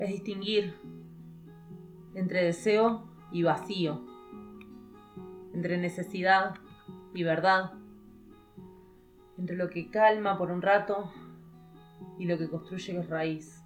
es distinguir entre deseo y vacío, entre necesidad y verdad, entre lo que calma por un rato y lo que construye raíz.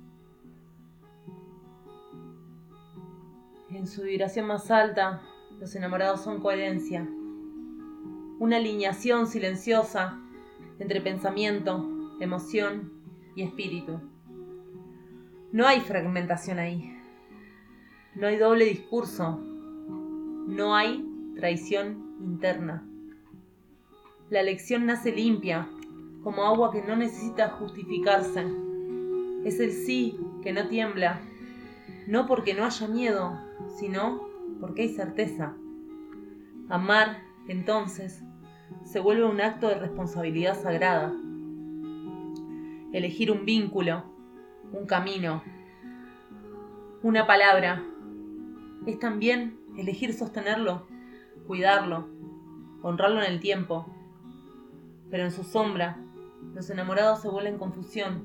En su vibración más alta, los enamorados son coherencia, una alineación silenciosa entre pensamiento, emoción y espíritu. No hay fragmentación ahí, no hay doble discurso, no hay traición interna. La elección nace limpia, como agua que no necesita justificarse. Es el sí que no tiembla, no porque no haya miedo, sino porque hay certeza. Amar, entonces, se vuelve un acto de responsabilidad sagrada. Elegir un vínculo, un camino, una palabra, es también elegir sostenerlo, cuidarlo, honrarlo en el tiempo. Pero en su sombra, los enamorados se vuelven confusión.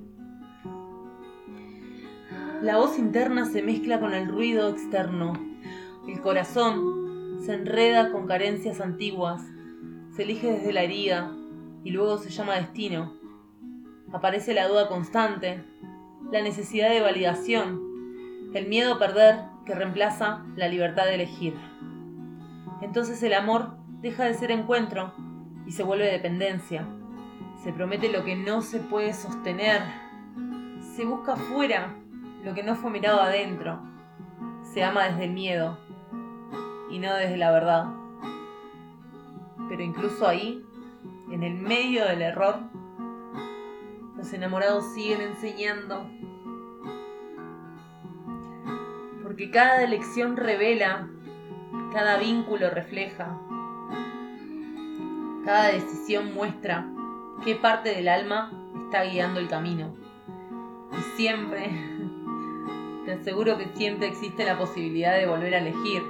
La voz interna se mezcla con el ruido externo. El corazón se enreda con carencias antiguas, se elige desde la herida y luego se llama destino. Aparece la duda constante, la necesidad de validación, el miedo a perder que reemplaza la libertad de elegir. Entonces el amor deja de ser encuentro y se vuelve dependencia. Se promete lo que no se puede sostener. Se busca afuera lo que no fue mirado adentro. Se ama desde el miedo y no desde la verdad. Pero incluso ahí, en el medio del error, los enamorados siguen enseñando. Porque cada elección revela, cada vínculo refleja, cada decisión muestra qué parte del alma está guiando el camino. Y siempre, te aseguro que siempre existe la posibilidad de volver a elegir.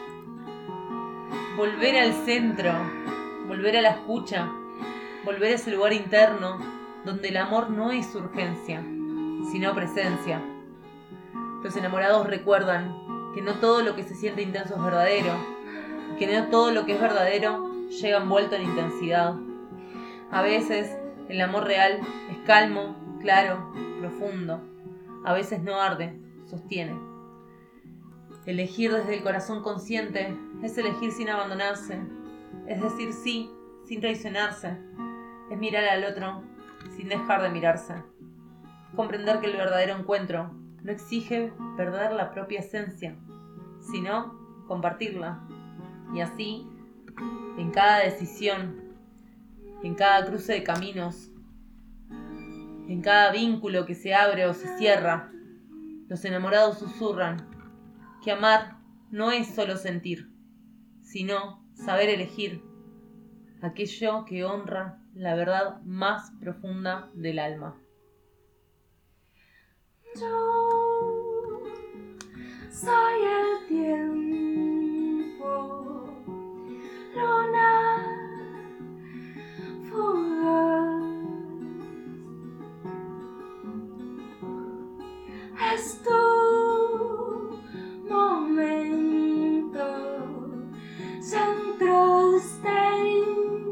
Volver al centro, volver a la escucha, volver a ese lugar interno donde el amor no es urgencia, sino presencia. Los enamorados recuerdan que no todo lo que se siente intenso es verdadero, y que no todo lo que es verdadero llega envuelto en intensidad. A veces el amor real es calmo, claro, profundo. A veces no arde, sostiene. Elegir desde el corazón consciente es elegir sin abandonarse, es decir sí sin traicionarse, es mirar al otro sin dejar de mirarse. Es comprender que el verdadero encuentro no exige perder la propia esencia, sino compartirla. Y así, en cada decisión, en cada cruce de caminos, en cada vínculo que se abre o se cierra, los enamorados susurran que amar no es solo sentir, sino saber elegir aquello que honra la verdad más profunda del alma. Yo soy el tiempo, luna fugaz. Es tu momento, centro stay.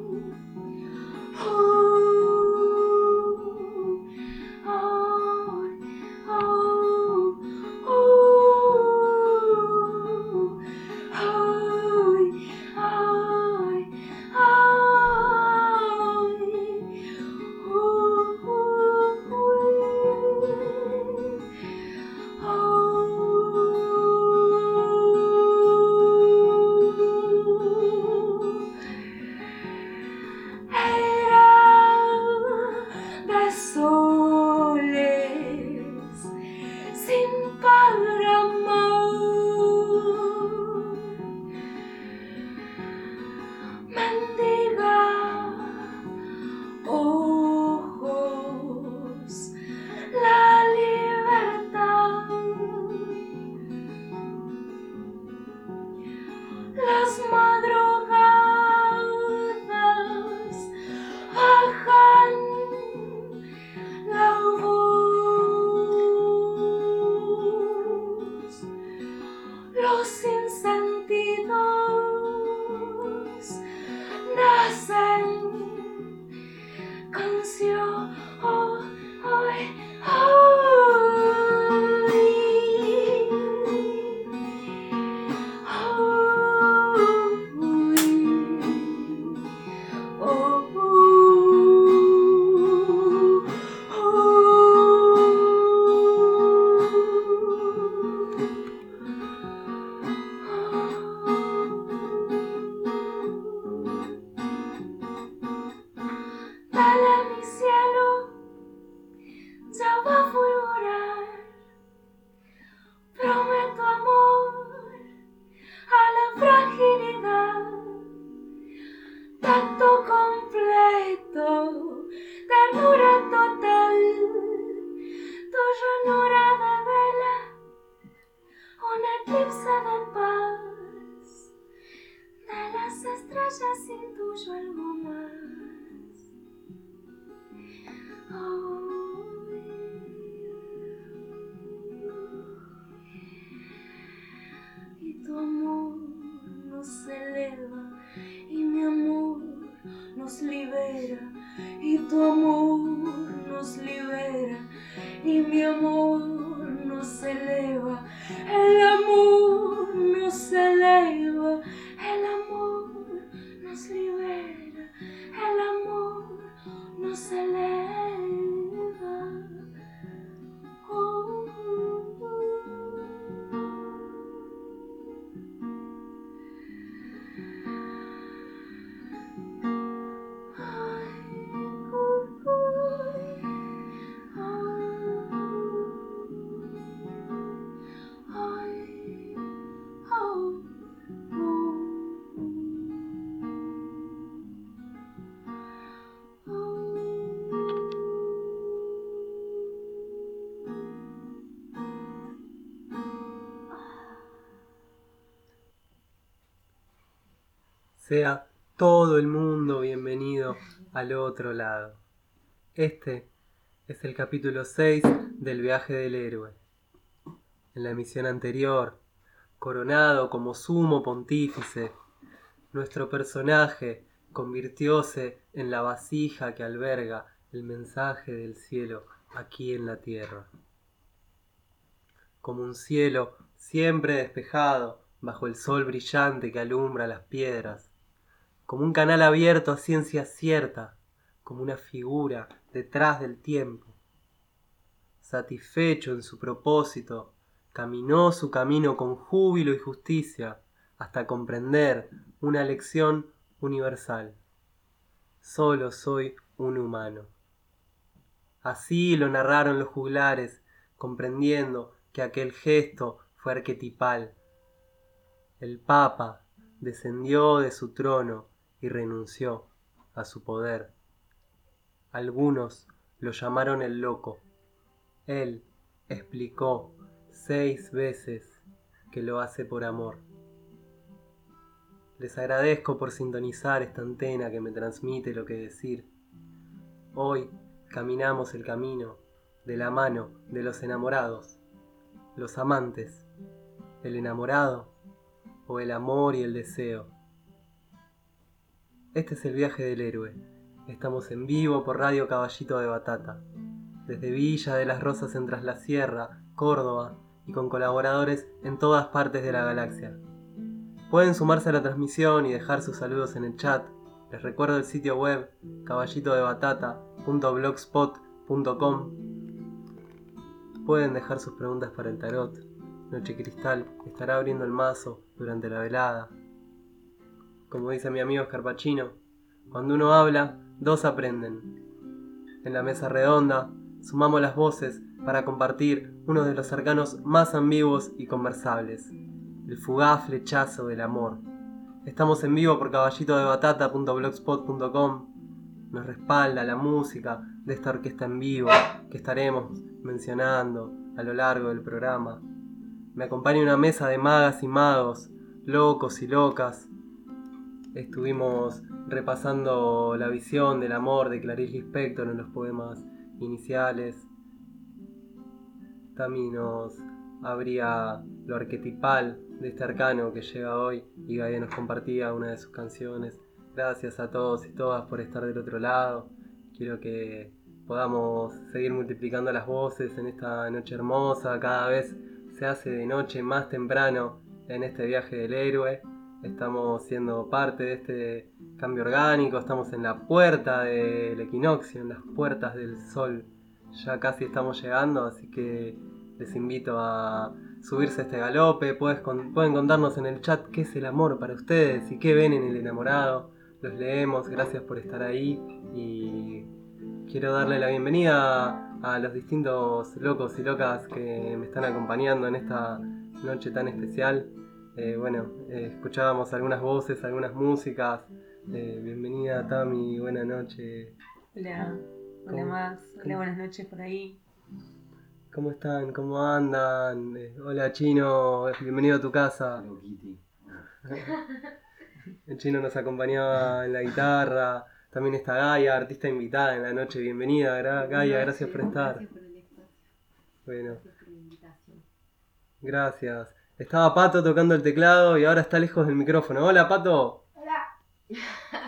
Las madrugadas bajan la voz. eclipse de paz, de las estrellas intuyo algo más. Y tu amor nos eleva y mi amor nos libera, y tu amor nos libera y mi amor nos eleva, el amor nos eleva, el amor nos libera, el amor nos eleva. Sea todo el mundo bienvenido al otro lado. Este es el capítulo 6 del viaje del héroe. En la emisión anterior, coronado como sumo pontífice, nuestro personaje convirtióse en la vasija que alberga el mensaje del cielo aquí en la tierra. Como un cielo siempre despejado bajo el sol brillante que alumbra las piedras, como un canal abierto a ciencia cierta, como una figura detrás del tiempo. Satisfecho en su propósito, caminó su camino con júbilo y justicia hasta comprender una lección universal. Solo soy un humano. Así lo narraron los juglares, comprendiendo que aquel gesto fue arquetipal. El Papa descendió de su trono y renunció a su poder. Algunos lo llamaron el loco. Él explicó 6 veces que lo hace por amor. Les agradezco por sintonizar esta antena que me transmite lo que decir. Hoy caminamos el camino de la mano de los enamorados, los amantes, el enamorado o el amor y el deseo. Este es el viaje del héroe. Estamos en vivo por Radio Caballito de Batata, desde Villa de las Rosas en Tras la Sierra, Córdoba, y con colaboradores en todas partes de la galaxia. Pueden sumarse a la transmisión y dejar sus saludos en el chat. Les recuerdo el sitio web caballitodebatata.blogspot.com. Pueden dejar sus preguntas para el tarot. Noche Cristal estará abriendo el mazo durante la velada. Como dice mi amigo Scarpacino, cuando uno habla, 2 aprenden. En la mesa redonda, sumamos las voces para compartir uno de los arcanos más ambiguos y conversables, el fugaz flechazo del amor. Estamos en vivo por caballitodebatata.blogspot.com. Nos respalda la música de esta orquesta en vivo que estaremos mencionando a lo largo del programa. Me acompaña una mesa de magas y magos, locos y locas. Estuvimos repasando la visión del amor de Clarice Lispector en los poemas iniciales. Tami nos abría lo arquetipal de este arcano que llega hoy y Gaia nos compartía una de sus canciones. Gracias a todos y todas por estar del otro lado. Quiero que podamos seguir multiplicando las voces en esta noche hermosa. Cada vez se hace de noche más temprano en este viaje del héroe. Estamos siendo parte de este cambio orgánico, estamos en la puerta del equinoccio, en las puertas del sol. Ya casi estamos llegando, así que les invito a subirse a este galope. Pueden contarnos en el chat qué es el amor para ustedes y qué ven en el enamorado. Los leemos, gracias por estar ahí y quiero darle la bienvenida a los distintos locos y locas que me están acompañando en esta noche tan especial. Escuchábamos algunas voces, algunas músicas. Bienvenida Tami, buena noche. Hola Max, hola, buenas noches por ahí. ¿Cómo están? ¿Cómo andan? Hola Chino, bienvenido a tu casa. Hello Kitty. El Chino nos acompañaba en la guitarra. También está Gaia, artista invitada en la noche. Bienvenida, Gaia, gracias por estar. Gracias por el espacio. Bueno, Gracias por la invitación. gracias. Estaba Pato tocando el teclado y ahora está lejos del micrófono. Hola Pato. Hola.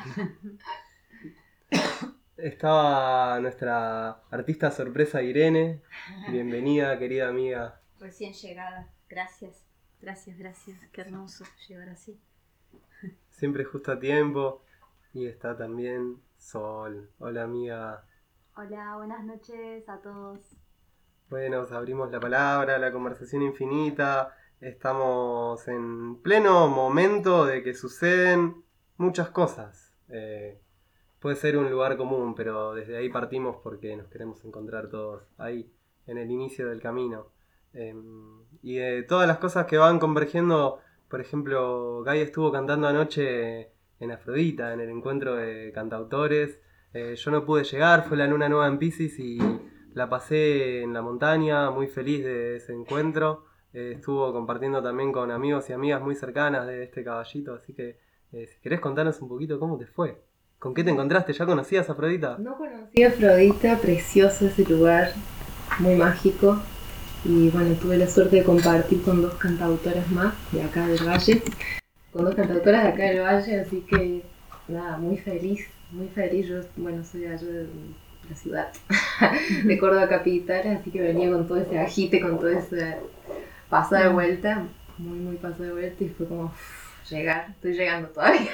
Estaba nuestra artista sorpresa Irene. Bienvenida, querida amiga. Recién llegada. Gracias. Gracias, gracias. Qué hermoso llegar así. Siempre justo a tiempo. Y está también Sol. Hola amiga. Hola, buenas noches a todos. Bueno, abrimos la palabra, la conversación infinita. Estamos en pleno momento de que suceden muchas cosas. Puede ser un lugar común, pero desde ahí partimos porque nos queremos encontrar todos ahí, en el inicio del camino. Y de todas las cosas que van convergiendo, por ejemplo, Gaia estuvo cantando anoche en Afrodita, en el encuentro de cantautores. Yo no pude llegar, fue la luna nueva en Piscis y la pasé en la montaña, muy feliz de ese encuentro. Estuvo compartiendo también con amigos y amigas muy cercanas de este caballito, así que si querés contarnos un poquito cómo te fue. ¿Con qué te encontraste? ¿Ya conocías a Afrodita? No conocí a Afrodita, precioso ese lugar, muy mágico. Y bueno, tuve la suerte de compartir con dos cantautoras más de acá del Valle. Con dos cantautoras de acá del Valle, así que nada, muy feliz, muy feliz. Yo, bueno, soy de allá de la ciudad, de Córdoba capital, así que venía con todo ese agite, con todo ese paso de vuelta, muy paso de vuelta y fue como llegar, estoy llegando todavía.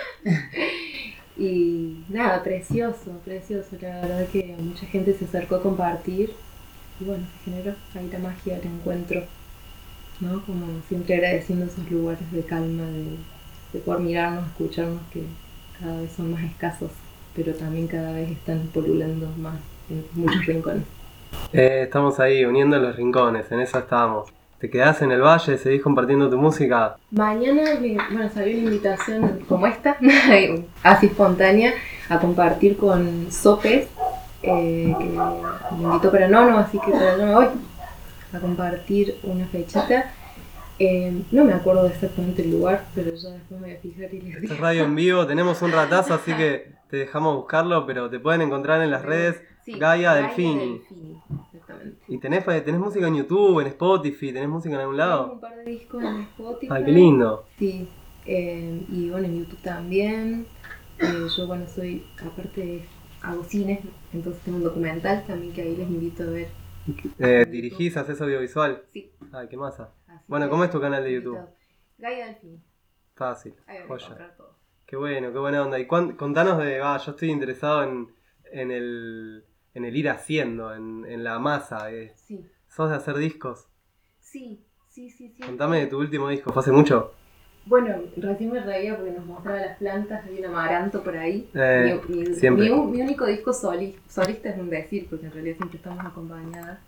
Y nada, precioso, la verdad que mucha gente se acercó a compartir y bueno, se generó ahí la magia del encuentro, ¿no? Como siempre agradeciendo esos lugares de calma, de poder mirarnos, escucharnos, que cada vez son más escasos, pero también cada vez están pululando más en muchos rincones. Estamos ahí uniendo los rincones, en eso estábamos. ¿Te quedás en el valle? ¿Seguís compartiendo tu música? Mañana, bueno, salió una invitación como esta, así espontánea, a compartir con Sopes, que me invitó para Nono, así que para allá me voy a compartir una fechita. No me acuerdo exactamente el lugar, pero ya después me voy a fijar y les Esto digo. es radio en vivo, tenemos un ratazo, así que te dejamos buscarlo, pero te pueden encontrar en las redes Sí, Gaia Delfini. Exactamente. ¿Y tenés música en YouTube, en Spotify? ¿Tenés música en algún Tengo lado? un par de discos en Spotify. Ay, qué lindo. Sí, y bueno, en YouTube también. Yo, bueno, aparte hago cine, entonces tengo un documental también que ahí les invito a ver. ¿Dirigís, haces audiovisual? Sí. Ay, qué masa. Así Bueno, que, ¿cómo es tu canal de YouTube? invitados. Gaia Delfini, Fácil, ahí van a joya. encontrar todo. Qué bueno, qué buena onda. Y contanos yo estoy interesado en el ir haciendo, en la masa. Sí, ¿Sos de hacer discos? sí. Contame de tu último disco, ¿fue hace mucho? Bueno, recién me reía porque nos mostraba las plantas, hay un amaranto por ahí. Siempre. Mi único disco solista es un decir, porque en realidad siempre estamos acompañadas.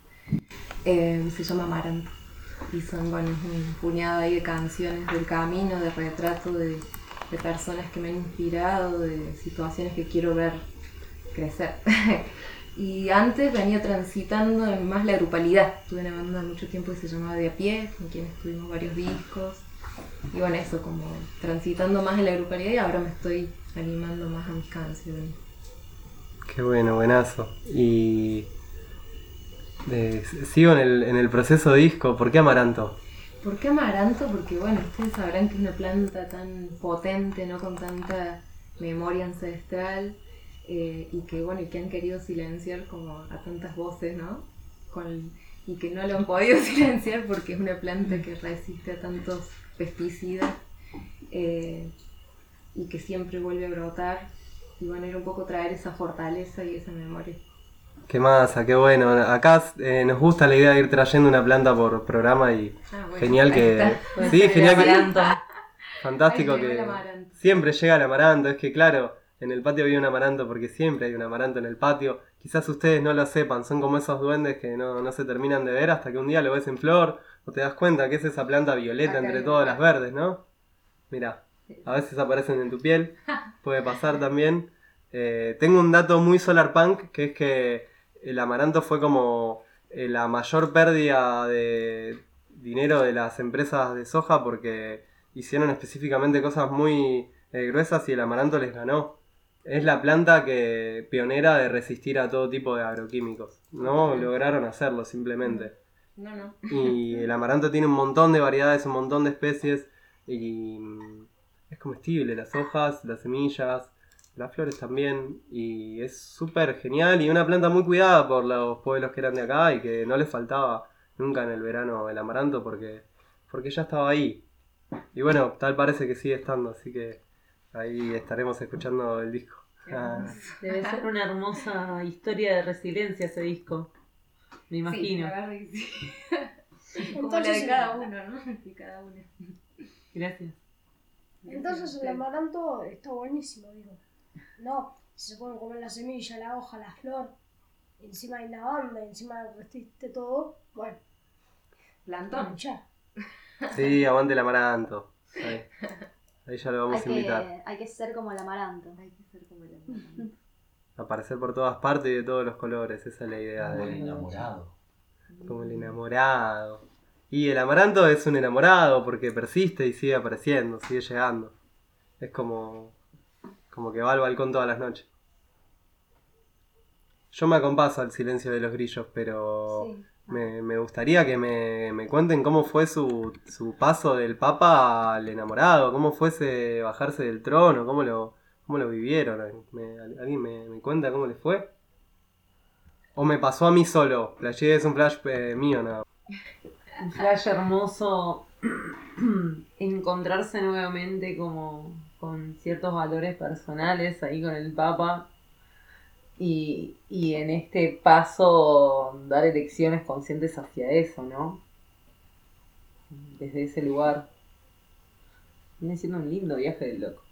Se llama Amaranto. Y son, bueno, un puñado ahí de canciones del camino, de retrato de personas que me han inspirado, de situaciones que quiero ver crecer. Y antes venía transitando en más la grupalidad. Tuve una banda mucho tiempo que se llamaba De a Pie, con quienes tuvimos varios discos. Y bueno, eso, como transitando más en la grupalidad y ahora me estoy animando más a mis canciones. Qué bueno, buenazo. Y sigo en el proceso disco. ¿Por qué Amaranto? ¿Por qué Amaranto? Porque bueno, ustedes sabrán que es una planta tan potente, ¿no? Con tanta memoria ancestral y que bueno, y que han querido silenciar como a tantas voces, ¿no? Y que no lo han podido silenciar porque es una planta que resiste a tantos pesticidas y que siempre vuelve a brotar. Y bueno, era un poco traer esa fortaleza y esa memoria. Qué masa, qué bueno. Acá nos gusta la idea de ir trayendo una planta por programa y Bueno, genial ahí que... está. Sí, genial que... Amaranto. Fantástico Ahí llegó que el amaranto. siempre llega el amaranto. Es que claro, en el patio había un amaranto porque siempre hay un amaranto en el patio. Quizás ustedes no lo sepan, son como esos duendes que no se terminan de ver hasta que un día lo ves en flor o te das cuenta que es esa planta violeta Acá entre hay todas una. las verdes, ¿no? Mirá, a veces aparecen en tu piel, puede pasar también. Tengo un dato muy solar punk, que es que el amaranto fue como la mayor pérdida de dinero de las empresas de soja porque hicieron específicamente cosas muy gruesas y el amaranto les ganó. Es la planta pionera de resistir a todo tipo de agroquímicos. No lograron hacerlo simplemente. No. Y el amaranto tiene un montón de variedades, un montón de especies y es comestible, las hojas, las semillas, las flores también, y es súper genial y una planta muy cuidada por los pueblos que eran de acá y que no les faltaba nunca en el verano el amaranto porque ya estaba ahí. Y bueno, tal parece que sigue estando, así que ahí estaremos escuchando el disco. Debe ser una hermosa historia de resiliencia ese disco, me imagino. Sí, la verdad que sí. Como Entonces, la de cada uno, ¿no? De cada uno. Gracias. Entonces el amaranto está buenísimo, digo. No, si se pueden comer la semilla, la hoja, la flor, encima hay lavanda, encima restiste todo, bueno, Plantón. ya. Sí, aguante el amaranto. Ahí ya lo vamos a invitar. Hay que ser como el amaranto. Hay que ser como el amaranto. Aparecer por todas partes y de todos los colores, esa es la idea Como el de... enamorado. Como el enamorado. Y el amaranto es un enamorado porque persiste y sigue apareciendo, sigue llegando. Es como que va al balcón todas las noches. Yo me acompaso al silencio de los grillos, pero Sí. me gustaría que me cuenten cómo fue su paso del Papa al enamorado, cómo fue ese bajarse del trono, cómo lo vivieron. ¿Alguien me cuenta cómo les fue? ¿O me pasó a mí solo? Flashé, es un flash mío nada. Un flash hermoso encontrarse nuevamente como con ciertos valores personales ahí con el Papa y en este paso dar elecciones conscientes hacia eso, ¿no? Desde ese lugar. Viene siendo un lindo viaje del loco.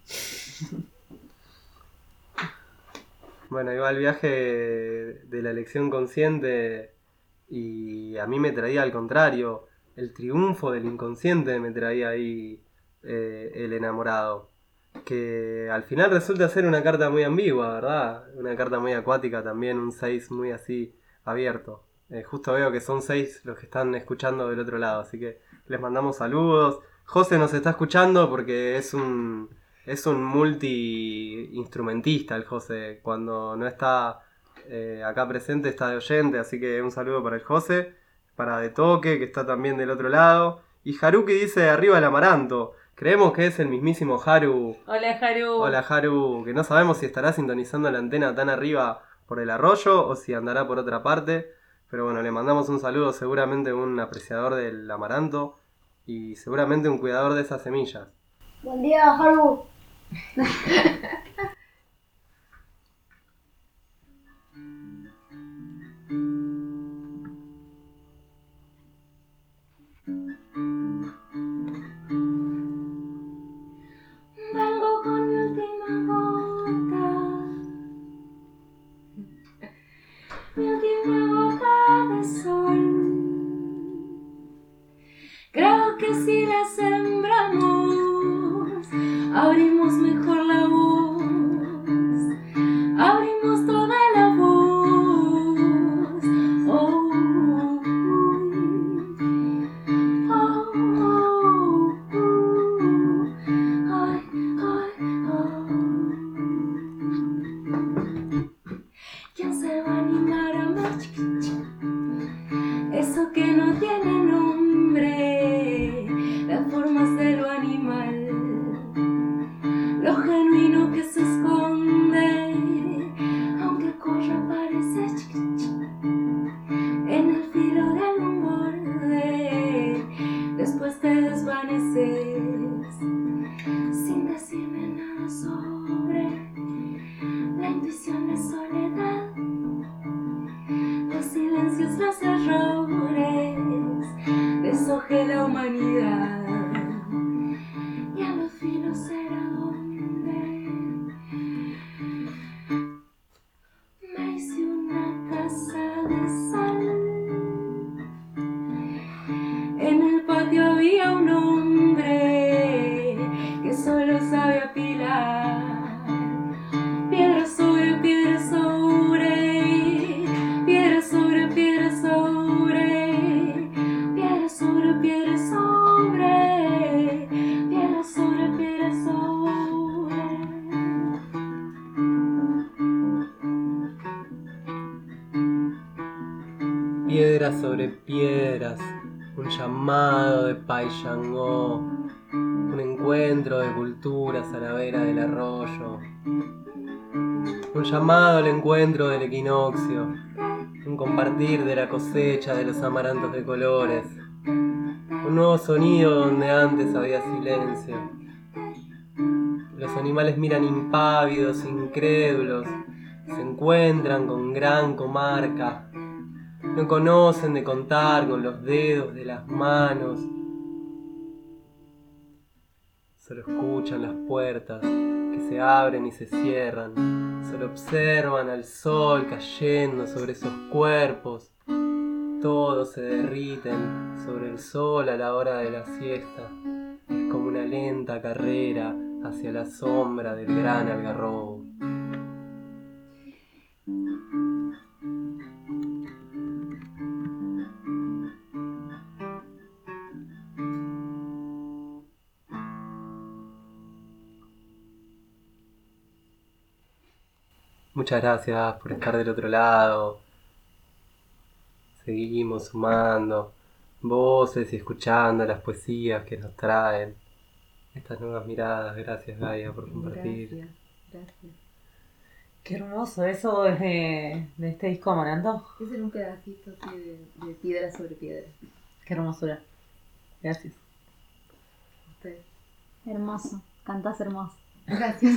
Bueno, iba el viaje de la elección consciente y a mí me traía al contrario, el triunfo del inconsciente me traía ahí el enamorado. Que al final resulta ser una carta muy ambigua, ¿verdad? Una carta muy acuática también, un 6 muy así abierto. Justo veo que son 6 los que están escuchando del otro lado, así que les mandamos saludos. José nos está escuchando porque es un multi-instrumentista el José. Cuando no está acá presente está de oyente, así que un saludo para el José, para De Toque, que está también del otro lado. Y Haruki dice arriba el amaranto. Creemos que es el mismísimo Haru. Hola, Haru. Hola Haru, que no sabemos si estará sintonizando la antena tan arriba por el arroyo o si andará por otra parte. Pero bueno, le mandamos un saludo, seguramente un apreciador del amaranto y seguramente un cuidador de esas semillas. Buen día, Haru. Vengo con mi última gota. Mi última gota de sol. Creo que si la sembramos, abrimos mejor la voz. Abrimos toda la voz. Oh, ay, ay, ¿quién se va a animar a amar eso que no tiene nombre? Las formas de lo animal, lo genuino que se esconde, aunque corra parece en el filo de algún borde. Después te desvaneces sin decirme nada sobre la intuición, la soledad, los silencios, los errores, deshoje la humanidad y a los filos será donde me hice una casa de sal. En el patio había un hombre que solo sabe apilar piedra sobre piedra sobre piedra sobre piedra sobre piedras sobre piedras, un llamado de Paysangó, un encuentro de culturas a la vera del arroyo, un llamado al encuentro del equinoccio, un compartir de la cosecha de los amarantos de colores, un nuevo sonido donde antes había silencio. Los animales miran impávidos, incrédulos, se encuentran con gran comarca, no conocen de contar con los dedos de las manos, solo escuchan las puertas que se abren y se cierran, solo observan al sol cayendo sobre esos cuerpos, todos se derriten sobre el sol a la hora de la siesta, es como una lenta carrera hacia la sombra del gran algarrobo. Muchas gracias por estar del otro lado. Seguimos sumando voces y escuchando las poesías que nos traen estas nuevas miradas. Gracias, Gaia, por compartir. Gracias. Qué hermoso, eso es de este disco Amaranto. Ese era un pedacito así de piedra sobre piedra. Qué hermosura. Gracias. Ustedes. Hermoso, cantás hermoso. Gracias.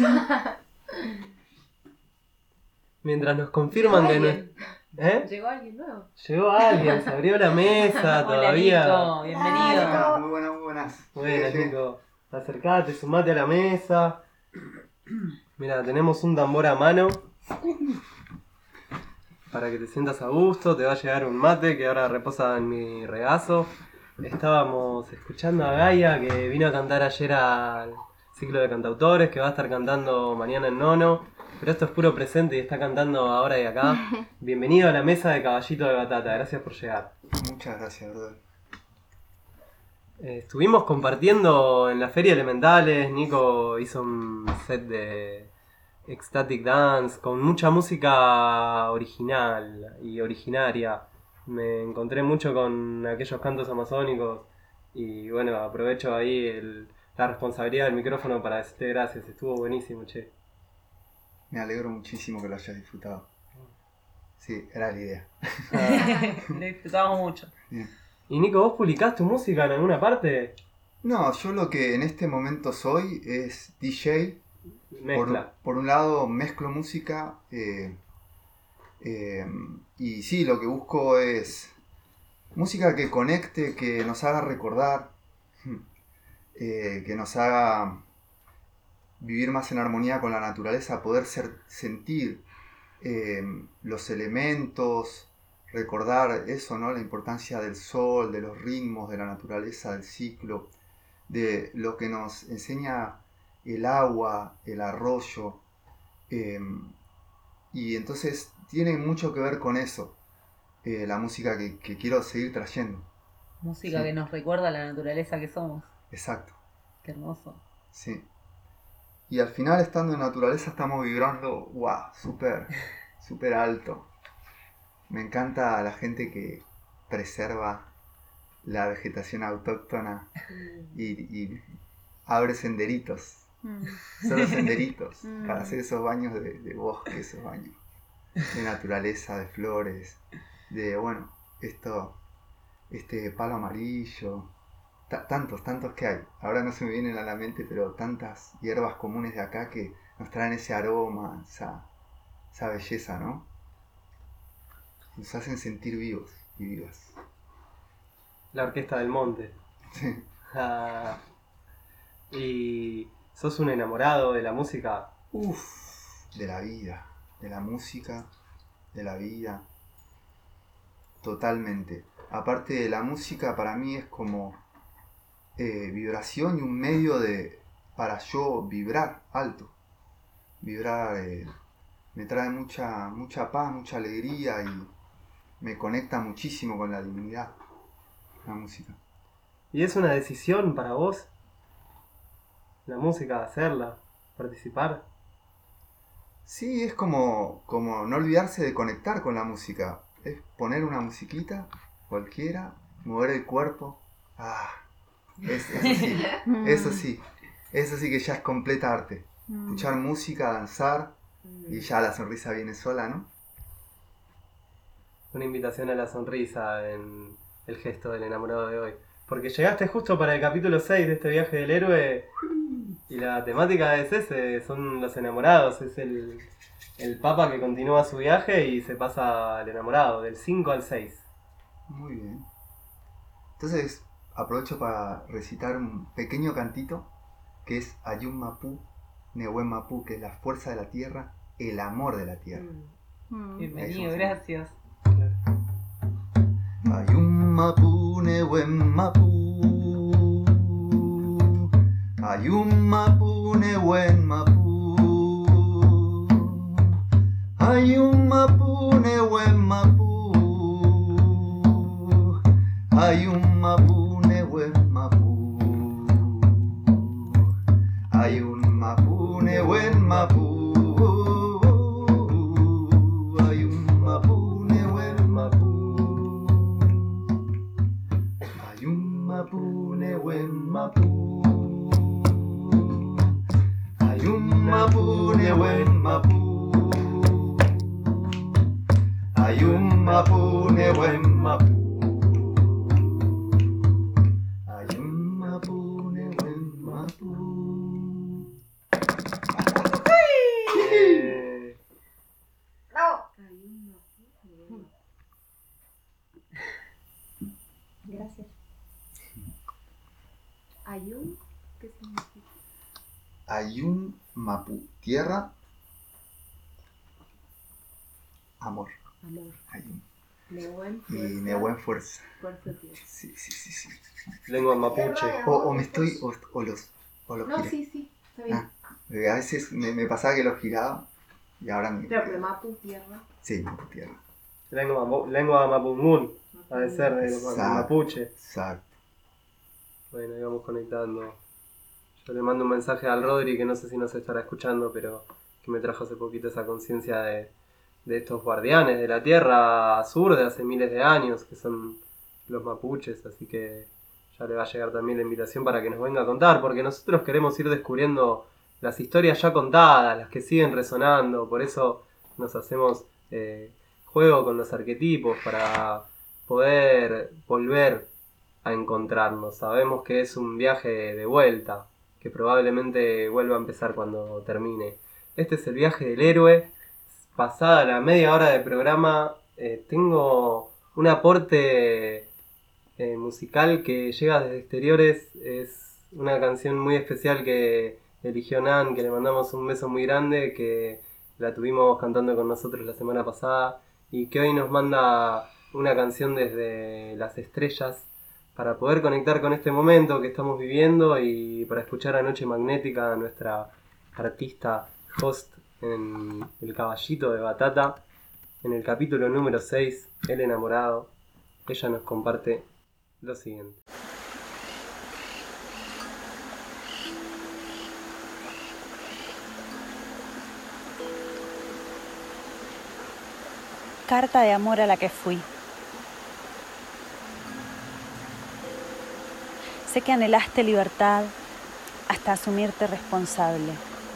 Mientras nos confirman que no... ¿Eh? ¿Llegó alguien nuevo? Llegó alguien, se abrió la mesa todavía. Hola, Nico, bienvenido. Muy buenas, muy buenas. Bueno, Nico, acercate, sumate a la mesa. Mira, tenemos un tambor a mano para que te sientas a gusto. Te va a llegar un mate que ahora reposa en mi regazo. Estábamos escuchando a Gaia, que vino a cantar ayer al ciclo de cantautores, que va a estar cantando mañana en Nono. Pero esto es puro presente y está cantando ahora y acá. Bienvenido a la mesa de Caballito de Batata, gracias por llegar. Muchas gracias, brother. Estuvimos compartiendo en la Feria Elementales. Nico hizo un set de Ecstatic Dance con mucha música original y originaria. Me encontré mucho con aquellos cantos amazónicos y bueno, aprovecho ahí la responsabilidad del micrófono para decirte gracias. Estuvo buenísimo, che. Me alegro muchísimo que lo hayas disfrutado. Sí, era la idea. Lo disfrutamos mucho. Bien. Y Nico, ¿vos publicás tu música en alguna parte? No, yo lo que en este momento soy es DJ. Mezcla. Por un lado mezclo música y sí, lo que busco es música que conecte, que nos haga recordar, que nos haga vivir más en armonía con la naturaleza, poder sentir los elementos, recordar eso, ¿no? La importancia del sol, de los ritmos, de la naturaleza, del ciclo, de lo que nos enseña el agua, el arroyo, y entonces tiene mucho que ver con eso, la música que quiero seguir trayendo. Música Sí. que nos recuerda a la naturaleza que somos. Exacto, Qué hermoso. sí. Y al final, estando en naturaleza, estamos vibrando, wow, súper alto. Me encanta la gente que preserva la vegetación autóctona y abre senderitos, solo senderitos, para hacer esos baños de bosque, esos baños de naturaleza, de flores, de, bueno, este palo amarillo. Tantos que hay. Ahora no se me vienen a la mente, pero tantas hierbas comunes de acá que nos traen ese aroma, esa belleza, ¿no? Nos hacen sentir vivos y vivas. La Orquesta del Monte. Sí. Ah, ¿y sos un enamorado de la música? De la vida, de la música, de la vida. Totalmente. Aparte de la música, para mí es como vibración y un medio para yo vibrar alto. Vibrar me trae mucha paz, mucha alegría y me conecta muchísimo con la divinidad, la música. ¿Y es una decisión para vos? La música, hacerla, participar. Sí, es como no olvidarse de conectar con la música. Es poner una musiquita cualquiera, mover el cuerpo. Eso sí que ya es completa arte. Escuchar música, danzar y ya la sonrisa viene sola, ¿no? Una invitación a la sonrisa en el gesto del enamorado de hoy. Porque llegaste justo para el capítulo 6 de este viaje del héroe y la temática es ese, son los enamorados, es el papa que continúa su viaje y se pasa al enamorado, del 5 al 6. Muy bien. Entonces aprovecho para recitar un pequeño cantito que es Ayun Mapu, Nehuen Mapu, que es la fuerza de la tierra, el amor de la tierra. Bienvenido, gracias. Ayun Mapu, Nehuen Mapu, Ayun Mapu, Nehuen Mapu, Ayun Mapu, Nehuen Mapu, Ayun Mapu, Nehuen Mapu, Ayun Mapu, Nehuen Mapu, Ayun Mapu, Nehuen Mapu, Ayun Mapu, Nehuen Mapu, Ayun Mapu, Nehuen Mapu, Ayun Mapu, Nehuen Mapu, Ayun Mapu, Nehuen Mapu. Gracias. Ayun, ¿qué significa? Ayun Mapu, tierra, amor. Amor. Ayun. Nehuen, Y fuerza. Nehuen, fuerza. Fuerza tierra. Sí. Lengua mapuche. O me estoy, o los No, giré. sí, está bien. A veces me pasaba que los giraba y ahora me... Claro, pero Mapu, tierra. Sí, Mapu, tierra. Lengua mapungún, ha de ser de los Exacto. mapuche. Exacto. Bueno, ahí vamos conectando. Yo le mando un mensaje al Rodri que no sé si nos estará escuchando, pero que me trajo hace poquito esa conciencia de estos guardianes de la tierra sur de hace miles de años, que son los mapuches, así que ya le va a llegar también la invitación para que nos venga a contar, porque nosotros queremos ir descubriendo las historias ya contadas, las que siguen resonando, por eso nos hacemos juego con los arquetipos para poder volver a encontrarnos. Sabemos que es un viaje de vuelta, que probablemente vuelva a empezar cuando termine. Este es el viaje del héroe. Pasada la media hora de programa, tengo un aporte musical que llega desde exteriores. Es una canción muy especial que eligió Nan, que le mandamos un beso muy grande, que la tuvimos cantando con nosotros la semana pasada y que hoy nos manda una canción desde las estrellas para poder conectar con este momento que estamos viviendo y para escuchar a Noche Magnética, nuestra artista host en El Caballito de Batata, en el capítulo número 6, El Enamorado. Ella nos comparte lo siguiente. Carta de amor a la que fui. Sé que anhelaste libertad hasta asumirte responsable.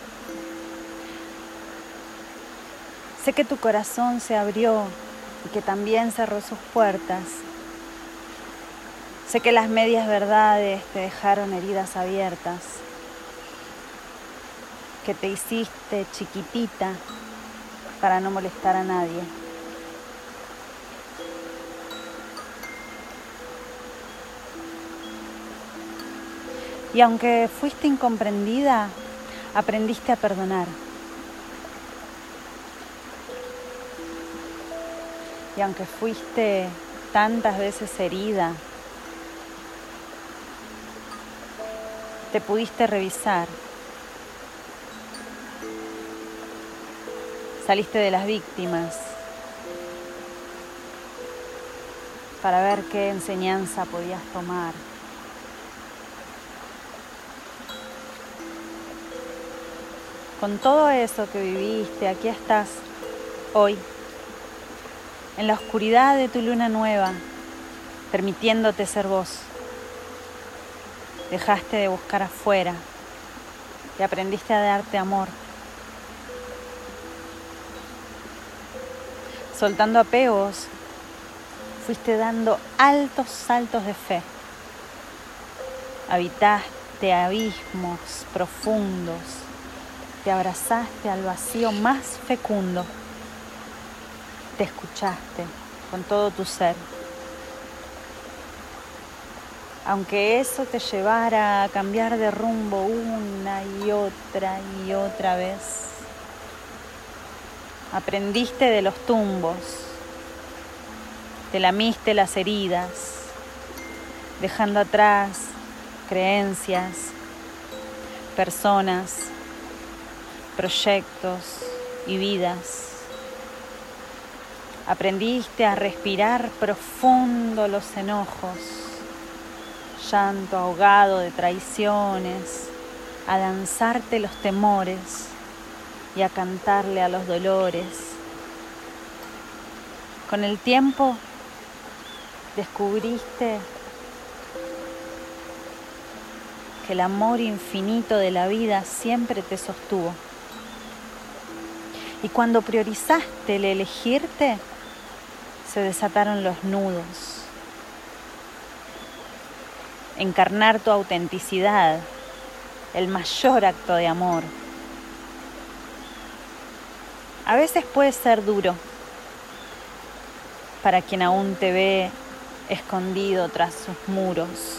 Sé que tu corazón se abrió y que también cerró sus puertas. Sé que las medias verdades te dejaron heridas abiertas, que te hiciste chiquitita para no molestar a nadie. Y aunque fuiste incomprendida, aprendiste a perdonar. Y aunque fuiste tantas veces herida, te pudiste revisar. Saliste de las víctimas para ver qué enseñanza podías tomar. Con todo eso que viviste, aquí estás hoy, en la oscuridad de tu luna nueva, permitiéndote ser vos. Dejaste de buscar afuera y aprendiste a darte amor. Soltando apegos, fuiste dando altos saltos de fe. Habitaste abismos profundos, te abrazaste al vacío más fecundo. Te escuchaste con todo tu ser. Aunque eso te llevara a cambiar de rumbo una y otra vez. Aprendiste de los tumbos, te lamiste las heridas, dejando atrás creencias, personas, proyectos y vidas. Aprendiste a respirar profundo los enojos, llanto ahogado de traiciones, a danzarte los temores y a cantarle a los dolores. Con el tiempo descubriste que el amor infinito de la vida siempre te sostuvo. Y cuando priorizaste el elegirte, se desataron los nudos. Encarnar tu autenticidad, el mayor acto de amor. A veces puede ser duro para quien aún te ve escondido tras sus muros.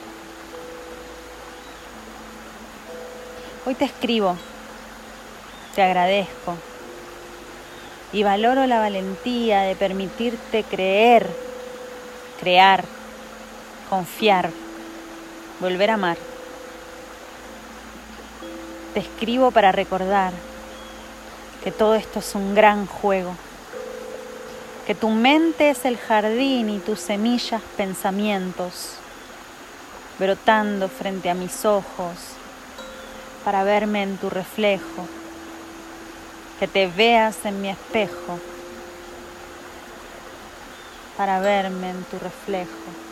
Hoy te escribo, te agradezco y valoro la valentía de permitirte creer, crear, confiar, volver a amar. Te escribo para recordar que todo esto es un gran juego, que tu mente es el jardín y tus semillas pensamientos, brotando frente a mis ojos para verme en tu reflejo, que te veas en mi espejo, para verme en tu reflejo,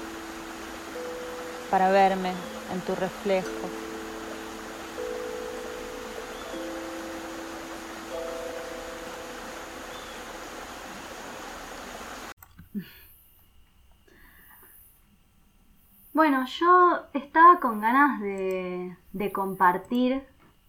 para verme en tu reflejo. Bueno, yo estaba con ganas de compartir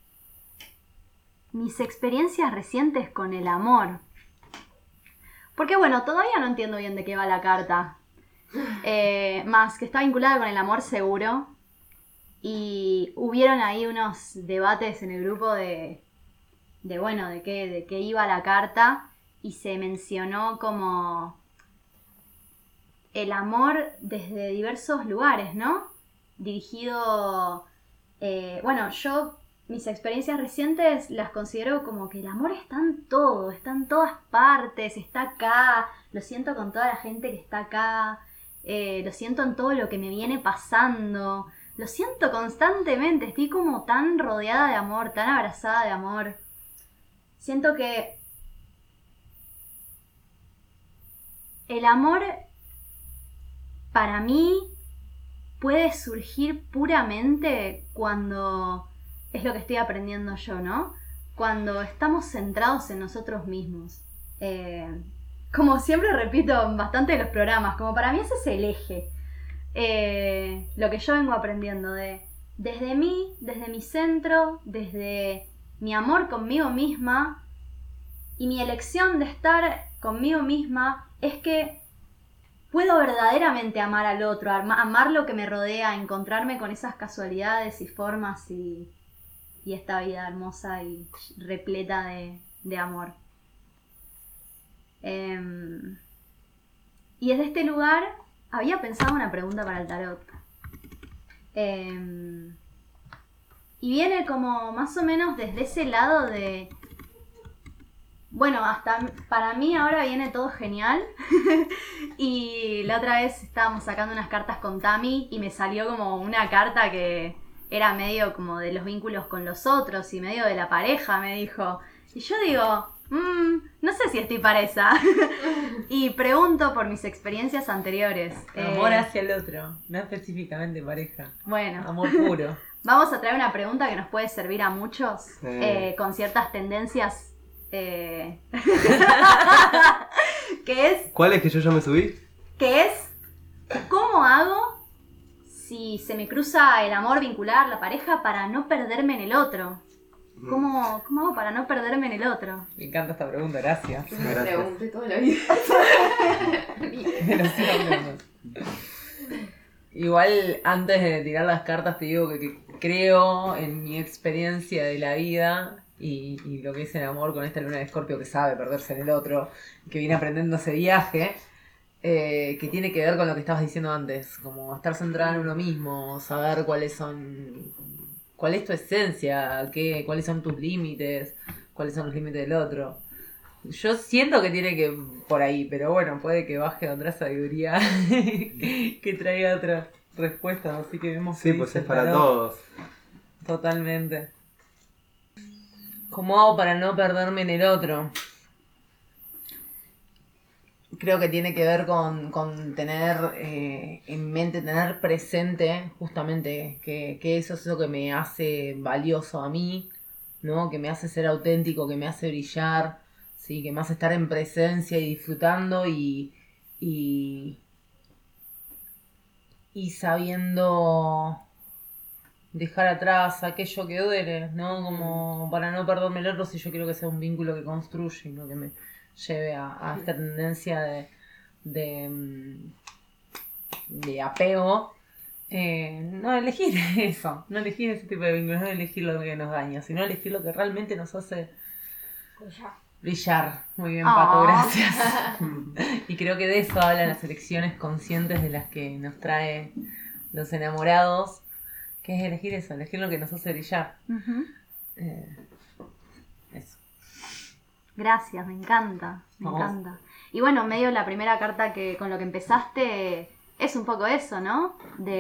mis experiencias recientes con el amor. Porque bueno, todavía no entiendo bien de qué va la carta. Más que está vinculada con el amor seguro. Y hubieron ahí unos debates en el grupo de qué iba la carta. Y se mencionó como el amor desde diversos lugares, ¿no? Dirigido... yo mis experiencias recientes las considero como que el amor está en todo, está en todas partes, está acá, lo siento con toda la gente que está acá, lo siento en todo lo que me viene pasando, lo siento constantemente, estoy como tan rodeada de amor, tan abrazada de amor. Siento que el amor para mí puede surgir puramente cuando, es lo que estoy aprendiendo yo, ¿no? Cuando estamos centrados en nosotros mismos. Como siempre repito bastante de los programas, como para mí ese es el eje. Lo que yo vengo aprendiendo desde mí, desde mi centro, desde mi amor conmigo misma y mi elección de estar conmigo misma es que puedo verdaderamente amar al otro, amar lo que me rodea, encontrarme con esas casualidades y formas y esta vida hermosa y repleta de amor. Y desde este lugar había pensado una pregunta para el tarot. Y viene como más o menos desde ese lado de... Bueno, hasta para mí ahora viene todo genial. Y la otra vez estábamos sacando unas cartas con Tami y me salió como una carta que era medio como de los vínculos con los otros y medio de la pareja, me dijo. Y yo digo, No sé si estoy para esa. Y pregunto por mis experiencias anteriores. Amor hacia el otro, no específicamente pareja. Bueno, Amor puro. vamos a traer una pregunta que nos puede servir a muchos con ciertas tendencias. Que es, ¿Cuál es que yo ya me subí? ¿cómo hago si se me cruza el amor vincular, la pareja, para no perderme en el otro? ¿Cómo hago para no perderme en el otro? Me encanta esta pregunta, gracias. Me Gracias. pregunté toda la vida. Pero sí hablamos. Igual, antes de tirar las cartas, te digo que creo en mi experiencia de la vida y lo que es el amor con esta luna de Escorpio que sabe perderse en el otro, que viene aprendiendo ese viaje, que tiene que ver con lo que estabas diciendo antes, como estar centrada en uno mismo, saber cuál es tu esencia, cuáles son tus límites, cuáles son los límites del otro. Yo siento que tiene que por ahí, pero bueno, puede que baje otra sabiduría que traiga otras respuestas, así que vemos. Sí, qué pues dice es el para tarot. todos. Totalmente. ¿Cómo hago para no perderme en el otro? Creo que tiene que ver con tener en mente, tener presente justamente que eso es lo que me hace valioso a mí, ¿no? Que me hace ser auténtico, que me hace brillar, ¿sí? Que me hace estar en presencia y disfrutando y sabiendo dejar atrás aquello que duele, ¿no? Como para no perderme el otro si yo quiero que sea un vínculo que construye y no que me lleve a esta tendencia de apego. No elegir eso, no elegir ese tipo de vínculos, no elegir lo que nos daña, sino elegir lo que realmente nos hace brillar. Muy bien, Pato, gracias. Y creo que de eso hablan las elecciones conscientes de las que nos trae los enamorados, que es elegir eso, elegir lo que nos hace brillar. Ujú. Eso. Gracias, me encanta, me Vamos. encanta. Y bueno, medio la primera carta que con lo que empezaste es un poco eso, ¿no?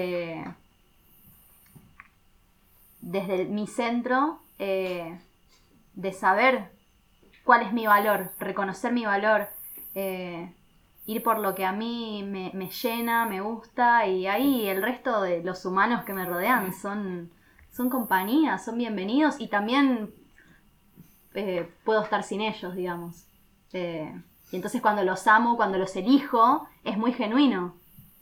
Desde mi centro, de saber cuál es mi valor, reconocer mi valor, ir por lo que a mí me llena, me gusta, y ahí el resto de los humanos que me rodean son compañía, son bienvenidos, y también puedo estar sin ellos, digamos. Y entonces cuando los amo, cuando los elijo, es muy genuino.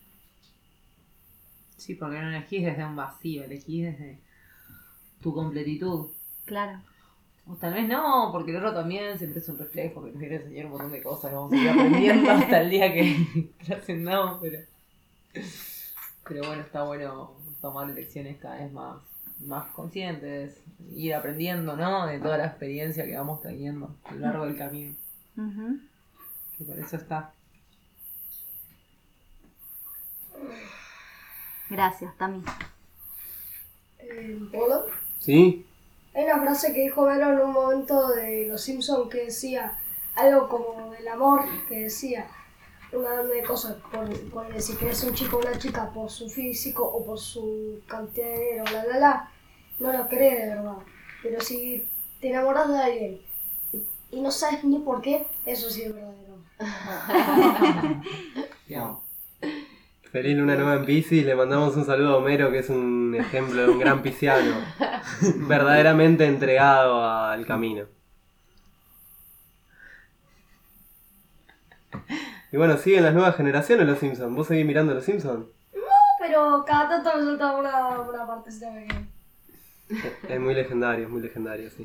Sí, porque no elegís desde un vacío, elegís desde tu completitud. Claro. O tal vez no, porque el otro también siempre es un reflejo que nos viene a enseñar un montón de cosas, vamos a ir aprendiendo hasta el día que trascendamos, pero bueno, está bueno tomar lecciones cada vez más conscientes, ir aprendiendo, ¿no? De toda la experiencia que vamos teniendo a lo largo del camino, Ujú. que por eso está. Gracias, Tami. ¿Puedo? ¿Sí? Hay una frase que dijo Vero en un momento de Los Simpsons que decía algo como del amor, que decía una de cosas, por si querés un chico o una chica por su físico o por su cantidad de dinero, no lo querés de verdad. Pero si te enamoras de alguien y no sabes ni por qué, eso sí es verdadero. Feliz luna nueva en Piscis, le mandamos un saludo a Homero, que es un ejemplo de un gran pisciano, verdaderamente entregado al camino. Y bueno, siguen las nuevas generaciones los Simpsons. ¿Vos seguís mirando los Simpsons? Pero cada tanto me suelta una partecita pequeña. Es muy legendario, sí.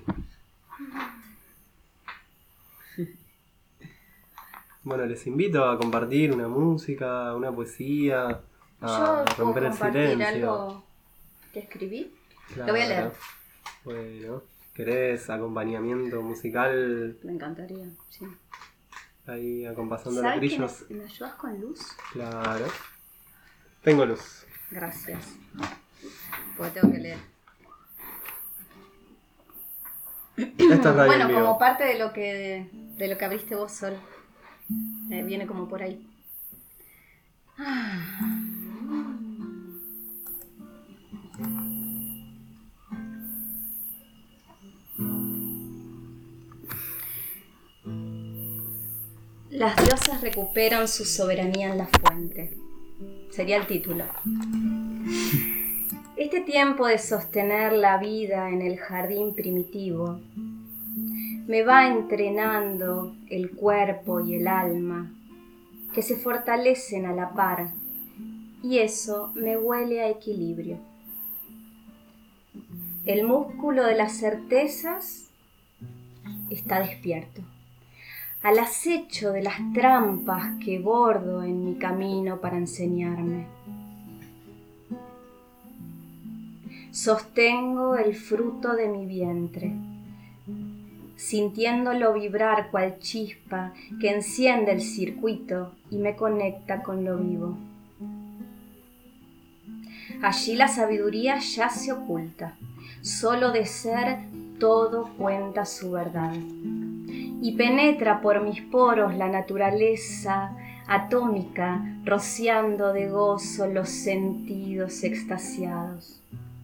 Bueno, les invito a compartir una música, una poesía, a Yo puedo romper el compartir silencio. algo que escribí. Claro. Lo voy a leer. Bueno, ¿querés acompañamiento musical Me encantaría, sí. ahí acompasando los ¿Sabes que brillos? me ayudas con luz? Claro. Tengo luz. Gracias. Porque tengo que leer. Esta es radio Bueno, en vivo. como parte de lo que abriste vos, Sol. Viene como por ahí. Las diosas recuperan su soberanía en la fuente. Sería el título. Este tiempo de sostener la vida en el jardín primitivo me va entrenando el cuerpo y el alma, que se fortalecen a la par, y eso me huele a equilibrio. El músculo de las certezas está despierto, al acecho de las trampas que bordo en mi camino para enseñarme. Sostengo el fruto de mi vientre, sintiéndolo vibrar cual chispa que enciende el circuito y me conecta con lo vivo. Allí la sabiduría ya se oculta, solo de ser todo cuenta su verdad. Y penetra por mis poros la naturaleza atómica, rociando de gozo los sentidos extasiados.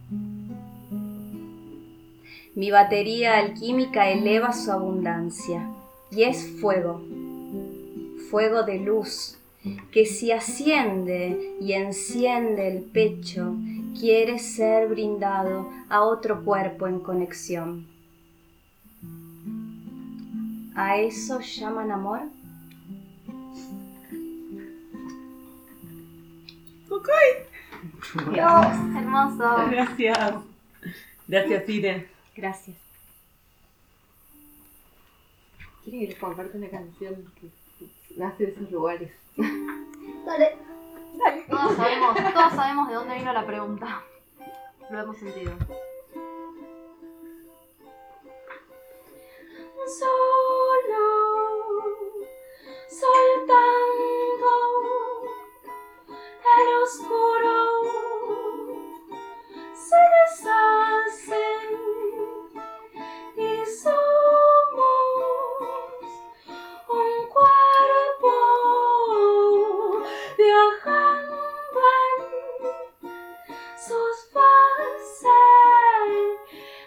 Mi batería alquímica eleva su abundancia y es fuego, fuego de luz, que si asciende y enciende el pecho, quiere ser brindado a otro cuerpo en conexión. ¿A eso llaman amor? Ok. Dios, hermoso. Gracias. Gracias, Ire. Gracias. ¿Quieren que les comparte una canción que nace de esos lugares? Dale. Todos sabemos de dónde vino la pregunta. Lo hemos sentido. Solo, soltando el oscuro, se deshace y somos un cuerpo viajando en sus fases.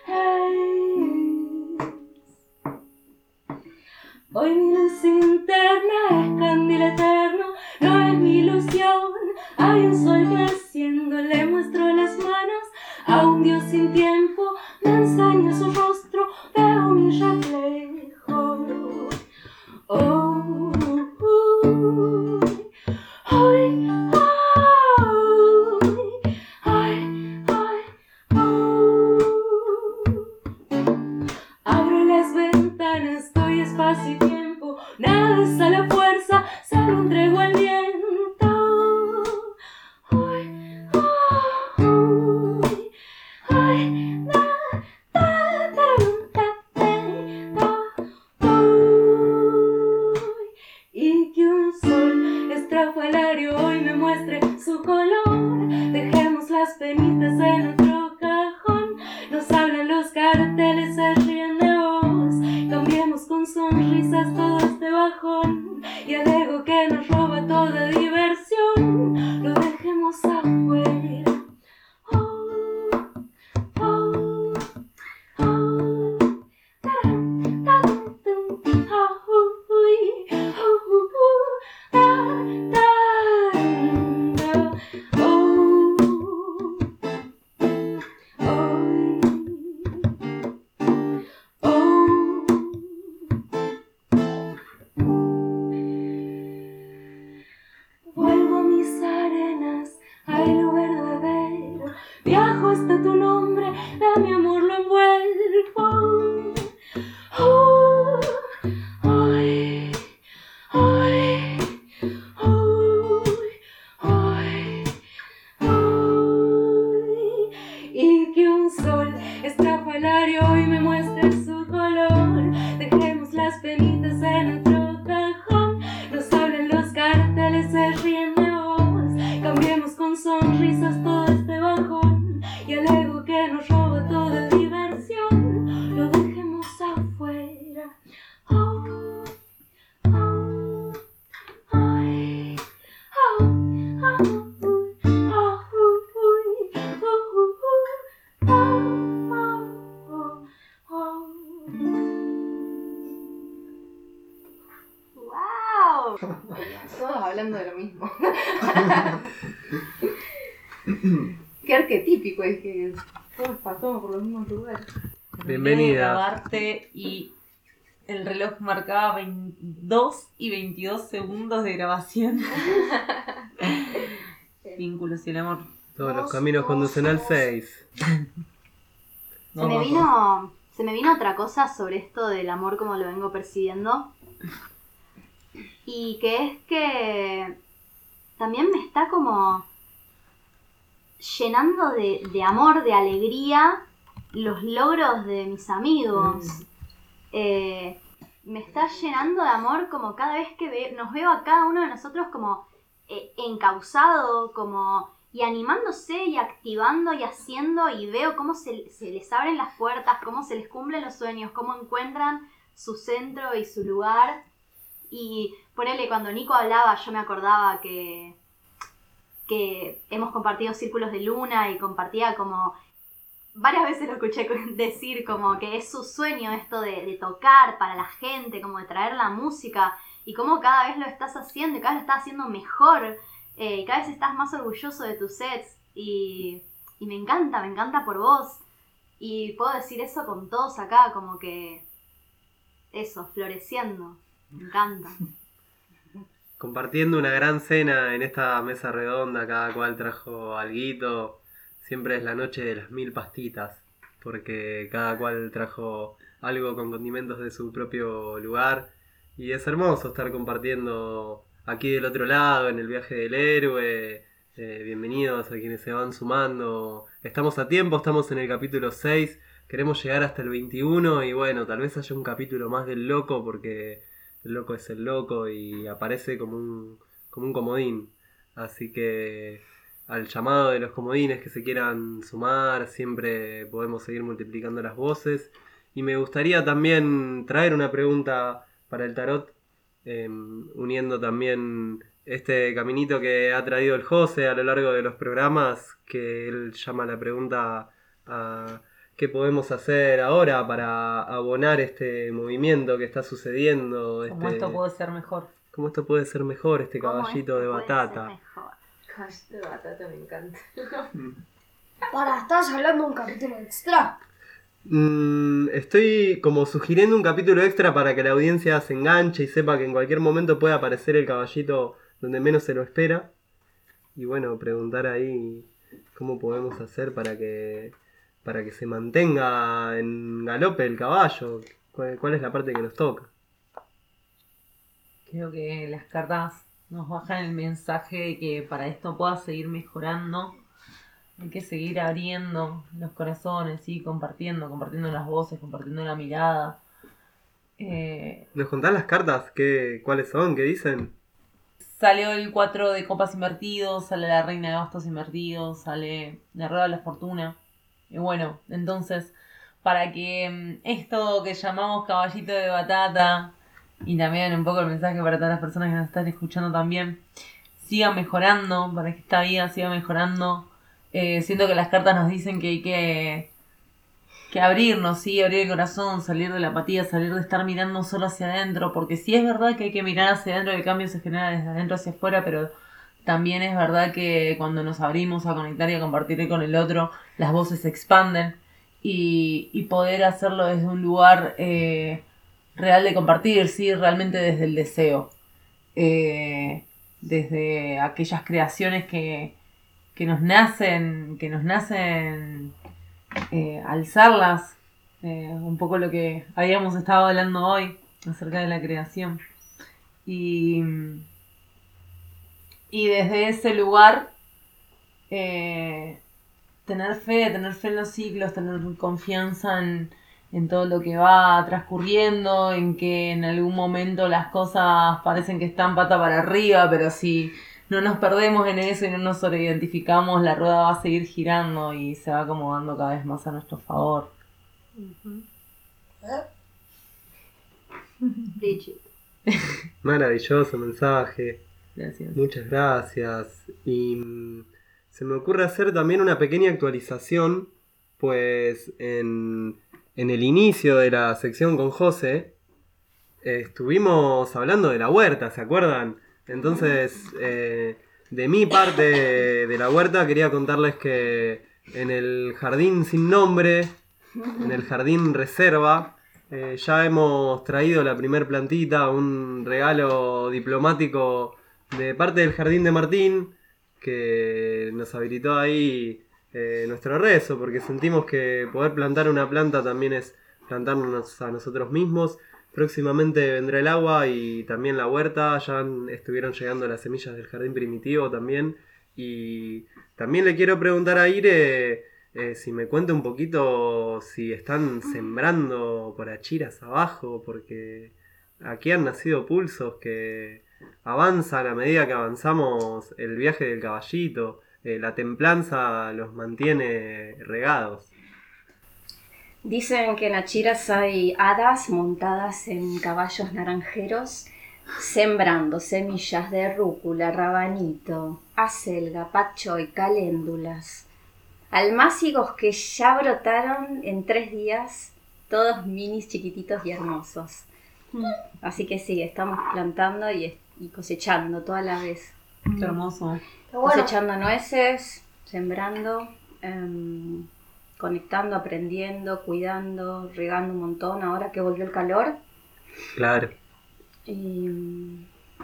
Hoy mi luz interna es candil eterno, no es mi ilusión. Hay un sol creciendo, le muestro las manos a un Dios sin tiempo, me enseña su rostro, veo mi reflejo. Oh, ay, ay, ay, abro las ventanas, doy espacio y tiempo, nada es a la fuerza, solo un tregua al viento. Y que un sol estrafalario hoy me muestre su color. Dejemos las penitas en otro cajón. Nos hablan los carteles, se ríen de vos. Cambiemos con sonrisas todo este bajón. Y al ego que nos roba toda diversión, lo dejemos afuera. Oh, oh, oh. Taran, taran, tum, ah, uy, taran, vuelvo a mis arenas, a lo verdadero. Viajo hasta tu nombre, de mi amor lo envuelvo. Ay, ay, ay, ay. Y que un sol estrafalario hoy me muestre su color. Dejemos las penitas en otro cajón. Nos hablan los carteles, se ríen de vos. Cambiemos con sonrisas todo este bajón. Y al ego que nos roba toda diversión, lo dejemos afuera. Oh, oh, ay, oh, oh, oh, ¡Wow! chico, es que todos pasamos por los mismos lugares. Bienvenida. Terminé de grabarte y el reloj marcaba 22 y 22 segundos de grabación. Vínculos y el amor. Todos los caminos conducen al 6. Se me vino otra cosa sobre esto del amor como lo vengo percibiendo. Y que es que también me está como llenando de amor, de alegría, los logros de mis amigos. Me está llenando de amor como cada vez que nos veo a cada uno de nosotros como encauzado, como y animándose y activando y haciendo, y veo cómo se les abren las puertas, cómo se les cumplen los sueños, cómo encuentran su centro y su lugar. Y ponele, cuando Nico hablaba, yo me acordaba que hemos compartido círculos de luna y compartía como... Varias veces lo escuché decir como que es su sueño esto de tocar para la gente, como de traer la música, y cómo cada vez lo estás haciendo y cada vez lo estás haciendo mejor, y cada vez estás más orgulloso de tus sets, y me encanta por vos, y puedo decir eso con todos acá, como que eso, floreciendo, me encanta. Compartiendo una gran cena en esta mesa redonda, cada cual trajo alguito. Siempre es la noche de las 1000 pastitas, porque cada cual trajo algo con condimentos de su propio lugar. Y es hermoso estar compartiendo aquí del otro lado, en el viaje del héroe. Bienvenidos a quienes se van sumando. Estamos a tiempo, estamos en el capítulo 6. Queremos llegar hasta el 21 y bueno, tal vez haya un capítulo más del loco, porque el loco es el loco y aparece como un comodín. Así que... al llamado de los comodines que se quieran sumar, siempre podemos seguir multiplicando las voces. Y me gustaría también traer una pregunta para el tarot, uniendo también este caminito que ha traído el José a lo largo de los programas, que él llama la pregunta a qué podemos hacer ahora para abonar este movimiento que está sucediendo. Como esto puede ser mejor. ¿Cómo esto puede ser mejor, este caballito de batata? De batata me encanta. ¿Estás hablando de un capítulo extra? Estoy como sugiriendo un capítulo extra para que la audiencia se enganche y sepa que en cualquier momento puede aparecer el caballito donde menos se lo espera. Y bueno, preguntar ahí cómo podemos hacer para que se mantenga en galope el caballo. ¿Cuál es la parte que nos toca? Creo que las cartas nos bajan el mensaje de que para esto pueda seguir mejorando hay que seguir abriendo los corazones, ¿sí? compartiendo las voces, compartiendo la mirada. ¿Nos contás las cartas? ¿Cuáles son? ¿Qué dicen? Salió el 4 de copas invertidos, sale la reina de bastos invertidos, sale la rueda de la fortuna. Y bueno, entonces, para que esto que llamamos caballito de batata, y también un poco el mensaje para todas las personas que nos están escuchando también, siga mejorando, para que esta vida siga mejorando. Siento que las cartas nos dicen que hay que abrirnos, ¿sí? Abrir el corazón, salir de la apatía, salir de estar mirando solo hacia adentro, porque sí es verdad que hay que mirar hacia adentro, el cambio se genera desde adentro hacia afuera, pero también es verdad que cuando nos abrimos a conectar y a compartir con el otro, las voces se expanden, y poder hacerlo desde un lugar real de compartir, ¿sí? Realmente desde el deseo, desde aquellas creaciones que nos nacen alzarlas, un poco lo que habíamos estado hablando hoy acerca de la creación, y desde ese lugar tener fe en los ciclos, tener confianza en todo lo que va transcurriendo, en que en algún momento las cosas parecen que están pata para arriba, pero si no nos perdemos en eso y no nos sobreidentificamos, la rueda va a seguir girando y se va acomodando cada vez más a nuestro favor. Maravilloso mensaje. Gracias. Muchas gracias. Y se me ocurre hacer también una pequeña actualización, pues en el inicio de la sección con José estuvimos hablando de la huerta, ¿se acuerdan? Entonces, de mi parte de la huerta quería contarles que en el jardín sin nombre, en el jardín reserva. Ya hemos traído la primer plantita, un regalo diplomático de parte del Jardín de Martín, que nos habilitó ahí nuestro rezo, porque sentimos que poder plantar una planta también es plantarnos a nosotros mismos. Próximamente vendrá el agua y también la huerta, ya estuvieron llegando las semillas del jardín primitivo también. Y también le quiero preguntar a Ire si me cuenta un poquito si están sembrando por achiras abajo, porque aquí han nacido pulsos que avanzan a medida que avanzamos el viaje del caballito. La templanza los mantiene regados. Dicen que en Achiras hay hadas montadas en caballos naranjeros sembrando semillas de rúcula, rabanito, acelga, pachoy, caléndulas. Almácigos que ya brotaron en 3 días, todos minis, chiquititos y hermosos. Así que sí, estamos plantando y cosechando toda la vez. Qué hermoso. Cosechando nueces, sembrando, conectando, aprendiendo, cuidando, regando un montón ahora que volvió el calor. Claro. Y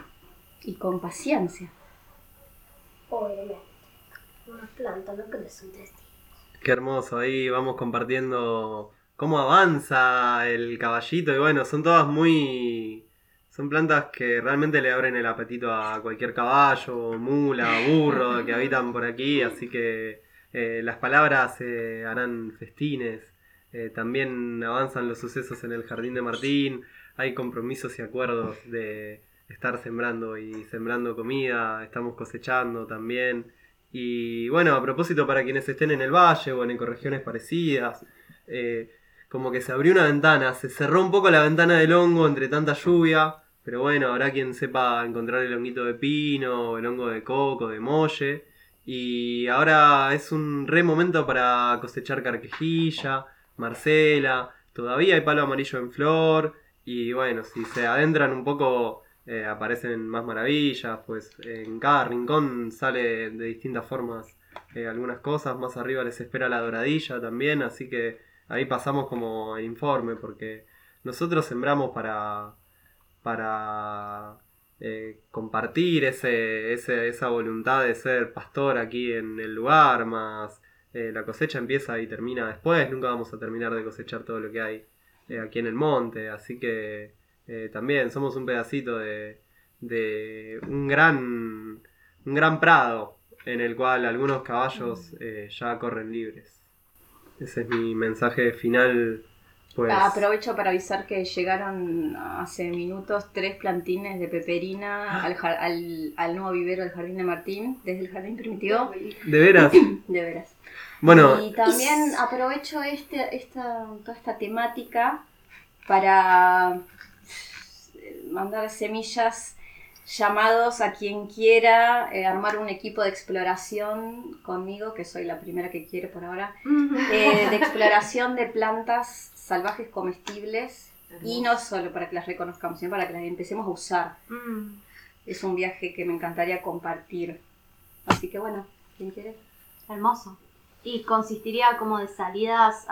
con paciencia. Obviamente. Una planta no crece en 3 días. Qué hermoso, ahí vamos compartiendo cómo avanza el caballito y bueno, son todas son plantas que realmente le abren el apetito a cualquier caballo, mula, burro que habitan por aquí, así que las palabras harán festines. También avanzan los sucesos en el Jardín de Martín, hay compromisos y acuerdos de estar sembrando y sembrando comida, estamos cosechando también. Y bueno, a propósito para quienes estén en el valle o en ecorregiones parecidas, como que se abrió una ventana, se cerró un poco la ventana del hongo entre tanta lluvia, pero bueno, habrá quien sepa encontrar el honguito de pino, el hongo de coco, de molle, y ahora es un re momento para cosechar carquejilla, marcela, todavía hay palo amarillo en flor, y bueno, si se adentran un poco aparecen más maravillas, pues en cada rincón sale de distintas formas algunas cosas, más arriba les espera la doradilla también, así que ahí pasamos como el informe, porque nosotros sembramos para compartir esa voluntad de ser pastor aquí en el lugar, más la cosecha empieza y termina después, nunca vamos a terminar de cosechar todo lo que hay aquí en el monte, así que también somos un pedacito de un gran prado en el cual algunos caballos ya corren libres. Ese es mi mensaje final. Pues aprovecho para avisar que llegaron hace minutos 3 plantines de peperina al nuevo vivero del Jardín de Martín, desde el Jardín Primitivo. ¿De veras? De veras. Bueno, y también aprovecho toda esta temática para mandar semillas, llamados a quien quiera armar un equipo de exploración conmigo, que soy la primera que quiere por ahora, de exploración de plantas salvajes comestibles, y no solo para que las reconozcamos, sino para que las empecemos a usar. Es un viaje que me encantaría compartir. Así que bueno, ¿quién quiere? Hermoso. Y consistiría como de salidas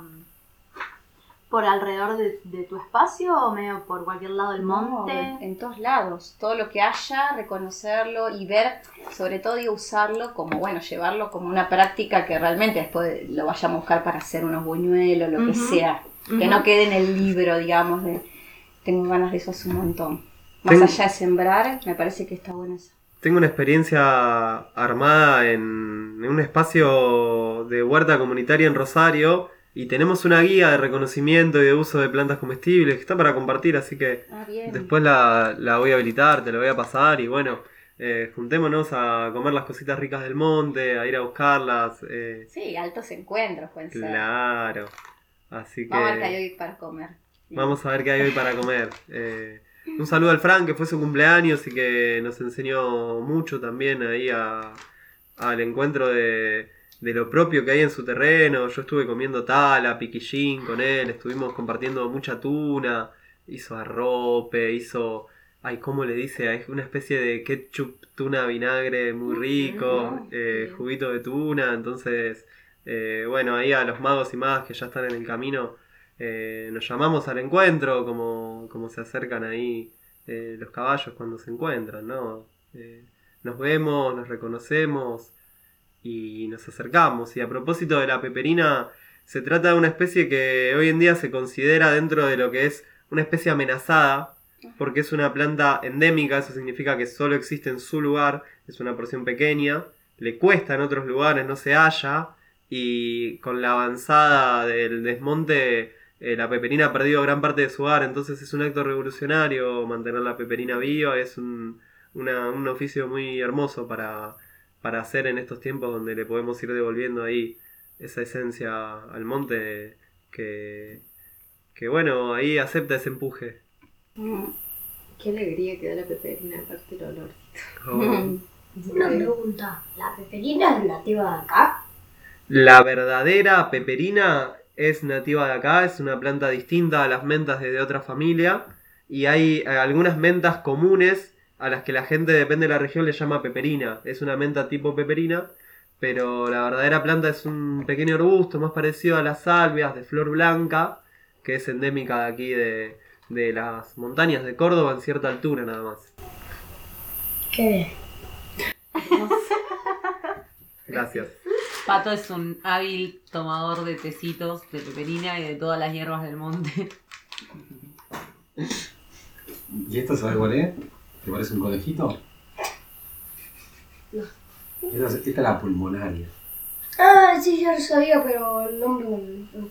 por alrededor de tu espacio o medio por cualquier lado del monte. No, en todos lados. Todo lo que haya, reconocerlo y ver, sobre todo, y usarlo como, bueno, llevarlo como una práctica que realmente después lo vayamos a buscar para hacer unos buñuelos, lo que sea. Que no quede en el libro, digamos, tengo ganas de eso hace un montón. Más allá de sembrar, me parece que está bueno eso. Tengo una experiencia armada en un espacio de huerta comunitaria en Rosario y tenemos una guía de reconocimiento y de uso de plantas comestibles que está para compartir, así que después la voy a habilitar, te la voy a pasar y bueno, juntémonos a comer las cositas ricas del monte, a ir a buscarlas. Sí, altos encuentros pueden ser. Claro, así que... Vamos a ver qué hay hoy para comer. Vamos a ver qué hay hoy para comer. Un saludo al Fran, que fue su cumpleaños y que nos enseñó mucho también ahí al encuentro de lo propio que hay en su terreno. Yo estuve comiendo tala, piquillín con él, estuvimos compartiendo mucha tuna, hizo arrope, hizo... Ay, ¿cómo le dice? Hay una especie de ketchup, tuna, vinagre muy rico, juguito de tuna, entonces Bueno, ahí a los magos y magas que ya están en el camino, nos llamamos al encuentro, como se acercan ahí los caballos cuando se encuentran, ¿no? Nos vemos, nos reconocemos y nos acercamos. Y a propósito de la peperina, se trata de una especie que hoy en día se considera dentro de lo que es una especie amenazada, porque es una planta endémica, eso significa que solo existe en su lugar, es una porción pequeña, le cuesta en otros lugares, no se halla, y con la avanzada del desmonte la peperina ha perdido gran parte de su hogar, entonces es un acto revolucionario mantener la peperina viva, es un oficio muy hermoso para hacer en estos tiempos donde le podemos ir devolviendo ahí esa esencia al monte que bueno, ahí acepta ese empuje. Qué alegría que da la peperina, aparte el olor. Una pregunta, ¿la peperina es nativa de acá? La verdadera peperina es nativa de acá, es una planta distinta a las mentas de otra familia, y hay algunas mentas comunes a las que la gente, depende de la región, le llama peperina. Es una menta tipo peperina, pero la verdadera planta es un pequeño arbusto más parecido a las salvias, de flor blanca, que es endémica de aquí de las montañas de Córdoba, en cierta altura nada más. ¿Qué? Gracias. Pato es un hábil tomador de tecitos de peperina y de todas las hierbas del monte. ¿Y esto sabes cuál es? ¿Te parece un conejito? No. Esta es la pulmonaria. Ah, sí, ya lo sabía, pero el nombre no.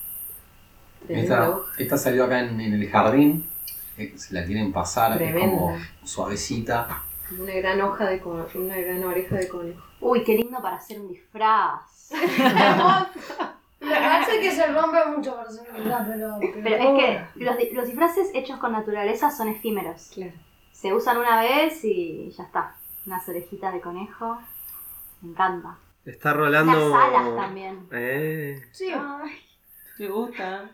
Esta salió acá en el jardín. Se la quieren pasar, Tremenda. es como suavecita. Una gran hoja de una gran oreja de conejo. Uy, qué lindo para hacer un disfraz. Me parece que se rompe mucho para hacer verdad, Pero es que los disfraces hechos con naturaleza son efímeros. Claro. Se usan una vez y ya está. Unas orejitas de conejo. Me encanta. Está rolando... Las alas también. Sí. Ay, Me gusta.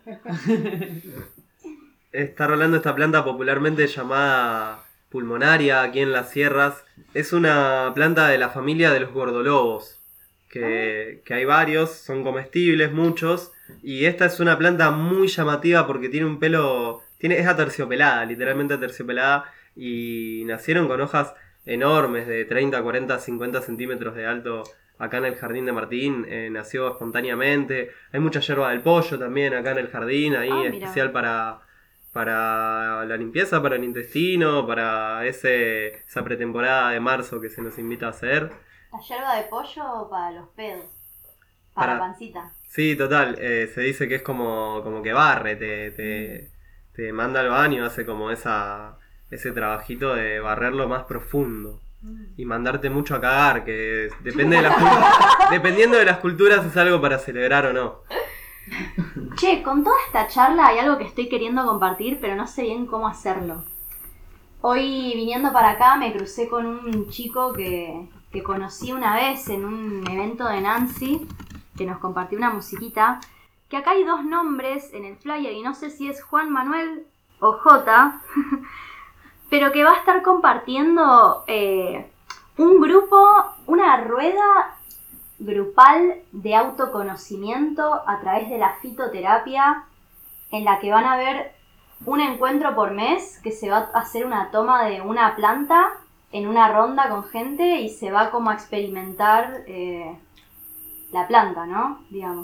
Está rolando esta planta popularmente llamada pulmonaria aquí en las sierras. Es una planta de la familia de los gordolobos, que hay varios, son comestibles muchos, y esta es una planta muy llamativa porque tiene un pelo, es aterciopelada, literalmente aterciopelada, y nacieron con hojas enormes de 30, 40, 50 centímetros de alto. Acá en el jardín de Martín nació espontáneamente. Hay mucha yerba del pollo también acá en el jardín, ahí especial para la limpieza, para el intestino, para esa pretemporada de marzo que se nos invita a hacer. la yerba de pollo para los pedos. Para la pancita. Sí, total. Se dice que es como que barre, te manda al baño, hace como ese trabajito de barrerlo más profundo. Y mandarte mucho a cagar, que depende de dependiendo de las culturas es algo para celebrar o no. Che, con toda esta charla hay algo que estoy queriendo compartir, pero no sé bien cómo hacerlo. Hoy viniendo para acá me crucé con un chico que conocí una vez en un evento de Nancy, que nos compartió una musiquita, que acá hay dos nombres en el flyer y no sé si es Juan Manuel o Jota, pero que va a estar compartiendo un grupo, una rueda grupal de autoconocimiento a través de la fitoterapia, en la que van a ver un encuentro por mes, que se va a hacer una toma de una planta en una ronda con gente y se va como a experimentar la planta, ¿no? Digamos.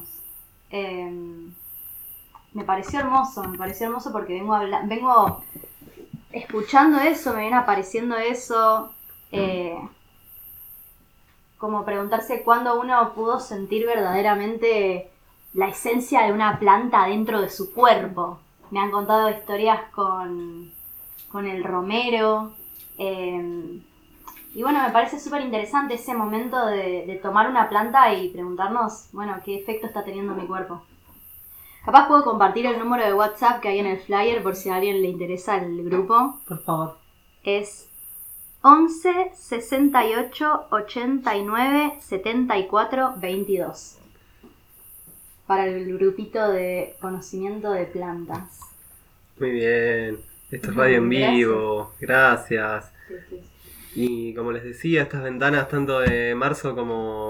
Me pareció hermoso porque vengo escuchando eso, me viene apareciendo eso, como preguntarse cuándo uno pudo sentir verdaderamente la esencia de una planta dentro de su cuerpo. Me han contado historias con el romero, y bueno, me parece súper interesante ese momento de tomar una planta y preguntarnos, bueno, qué efecto está teniendo en mi cuerpo. Capaz puedo compartir el número de WhatsApp que hay en el flyer por si a alguien le interesa el grupo. Por favor. Es 11 68 89 74 22. Para el grupito de conocimiento de plantas. Muy bien. Esto es radio en vivo. Gracias. Y como les decía, estas ventanas tanto de marzo como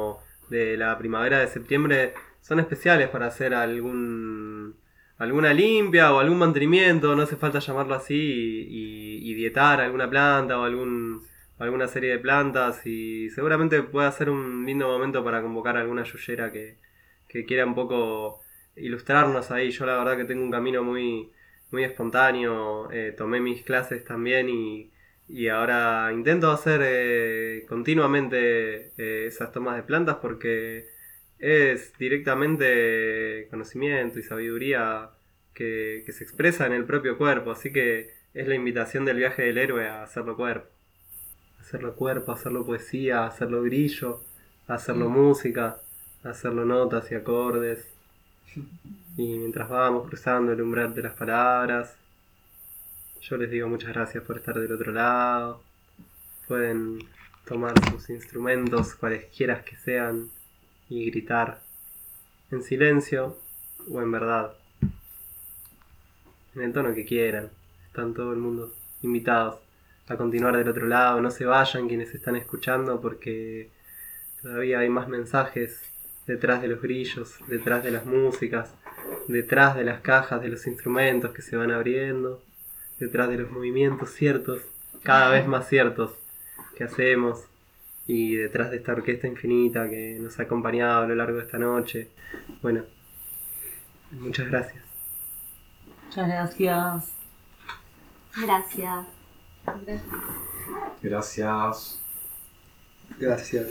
de la primavera de septiembre son especiales para hacer alguna limpia o algún mantenimiento, no hace falta llamarlo así, y dietar alguna planta o alguna serie de plantas, y seguramente pueda ser un lindo momento para convocar a alguna yuyera que quiera un poco ilustrarnos ahí. Yo la verdad que tengo un camino muy, muy espontáneo, tomé mis clases también y ahora intento hacer continuamente esas tomas de plantas porque es directamente conocimiento y sabiduría que se expresa en el propio cuerpo, así que es la invitación del viaje del héroe a hacerlo cuerpo. Hacerlo cuerpo, hacerlo poesía, hacerlo grillo, hacerlo música, hacerlo notas y acordes. Y mientras vamos cruzando el umbral de las palabras, yo les digo muchas gracias por estar del otro lado. Pueden tomar sus instrumentos, cualesquiera que sean, y gritar en silencio o en verdad, en el tono que quieran. Están todo el mundo invitados a continuar del otro lado. No se vayan quienes están escuchando porque todavía hay más mensajes detrás de los grillos, detrás de las músicas, detrás de las cajas de los instrumentos que se van abriendo, detrás de los movimientos ciertos, cada vez más ciertos, que hacemos, y detrás de esta orquesta infinita que nos ha acompañado a lo largo de esta noche. Bueno, muchas gracias. Muchas gracias. Gracias. Gracias. Gracias.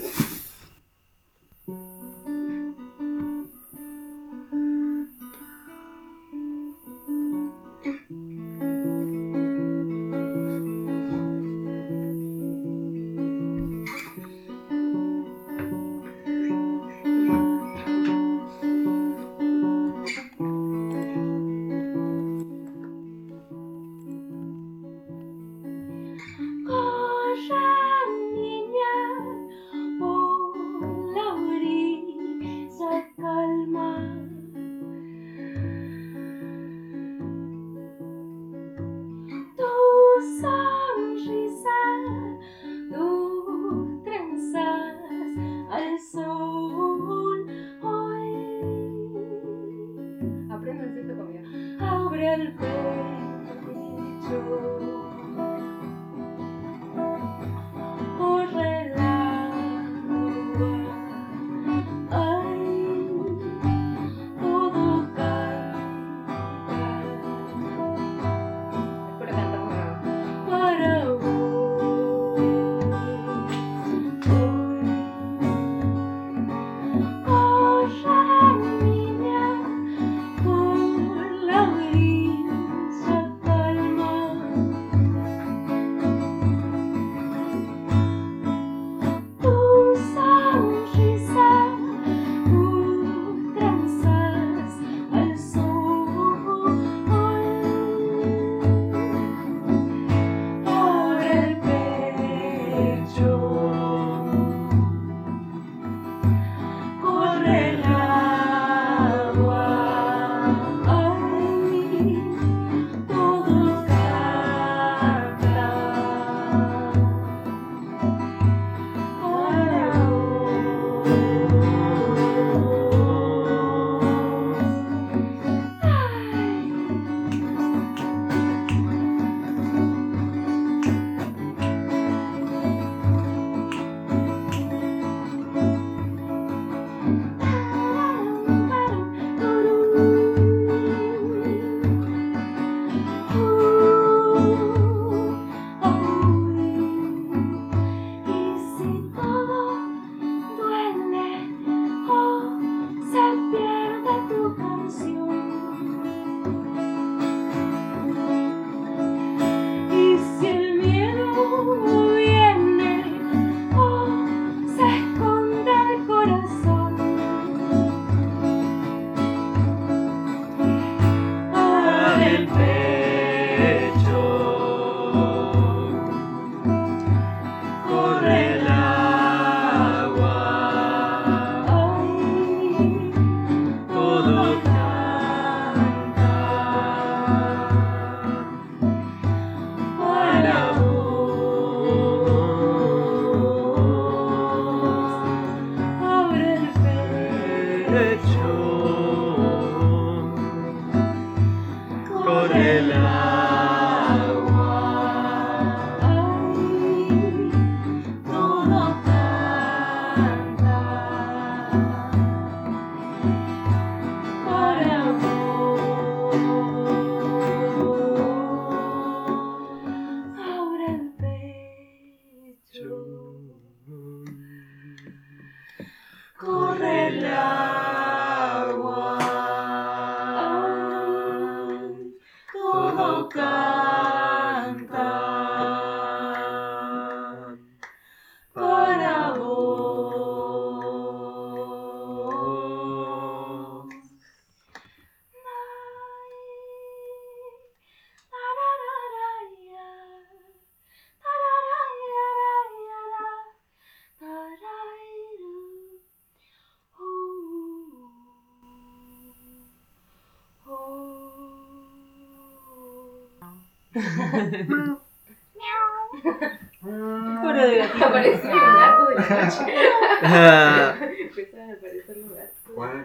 Coro de gatito. Aparecían los gatos de la noche. Empezaban a aparecer los gatos.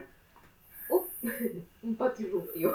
Un patio irruptivo.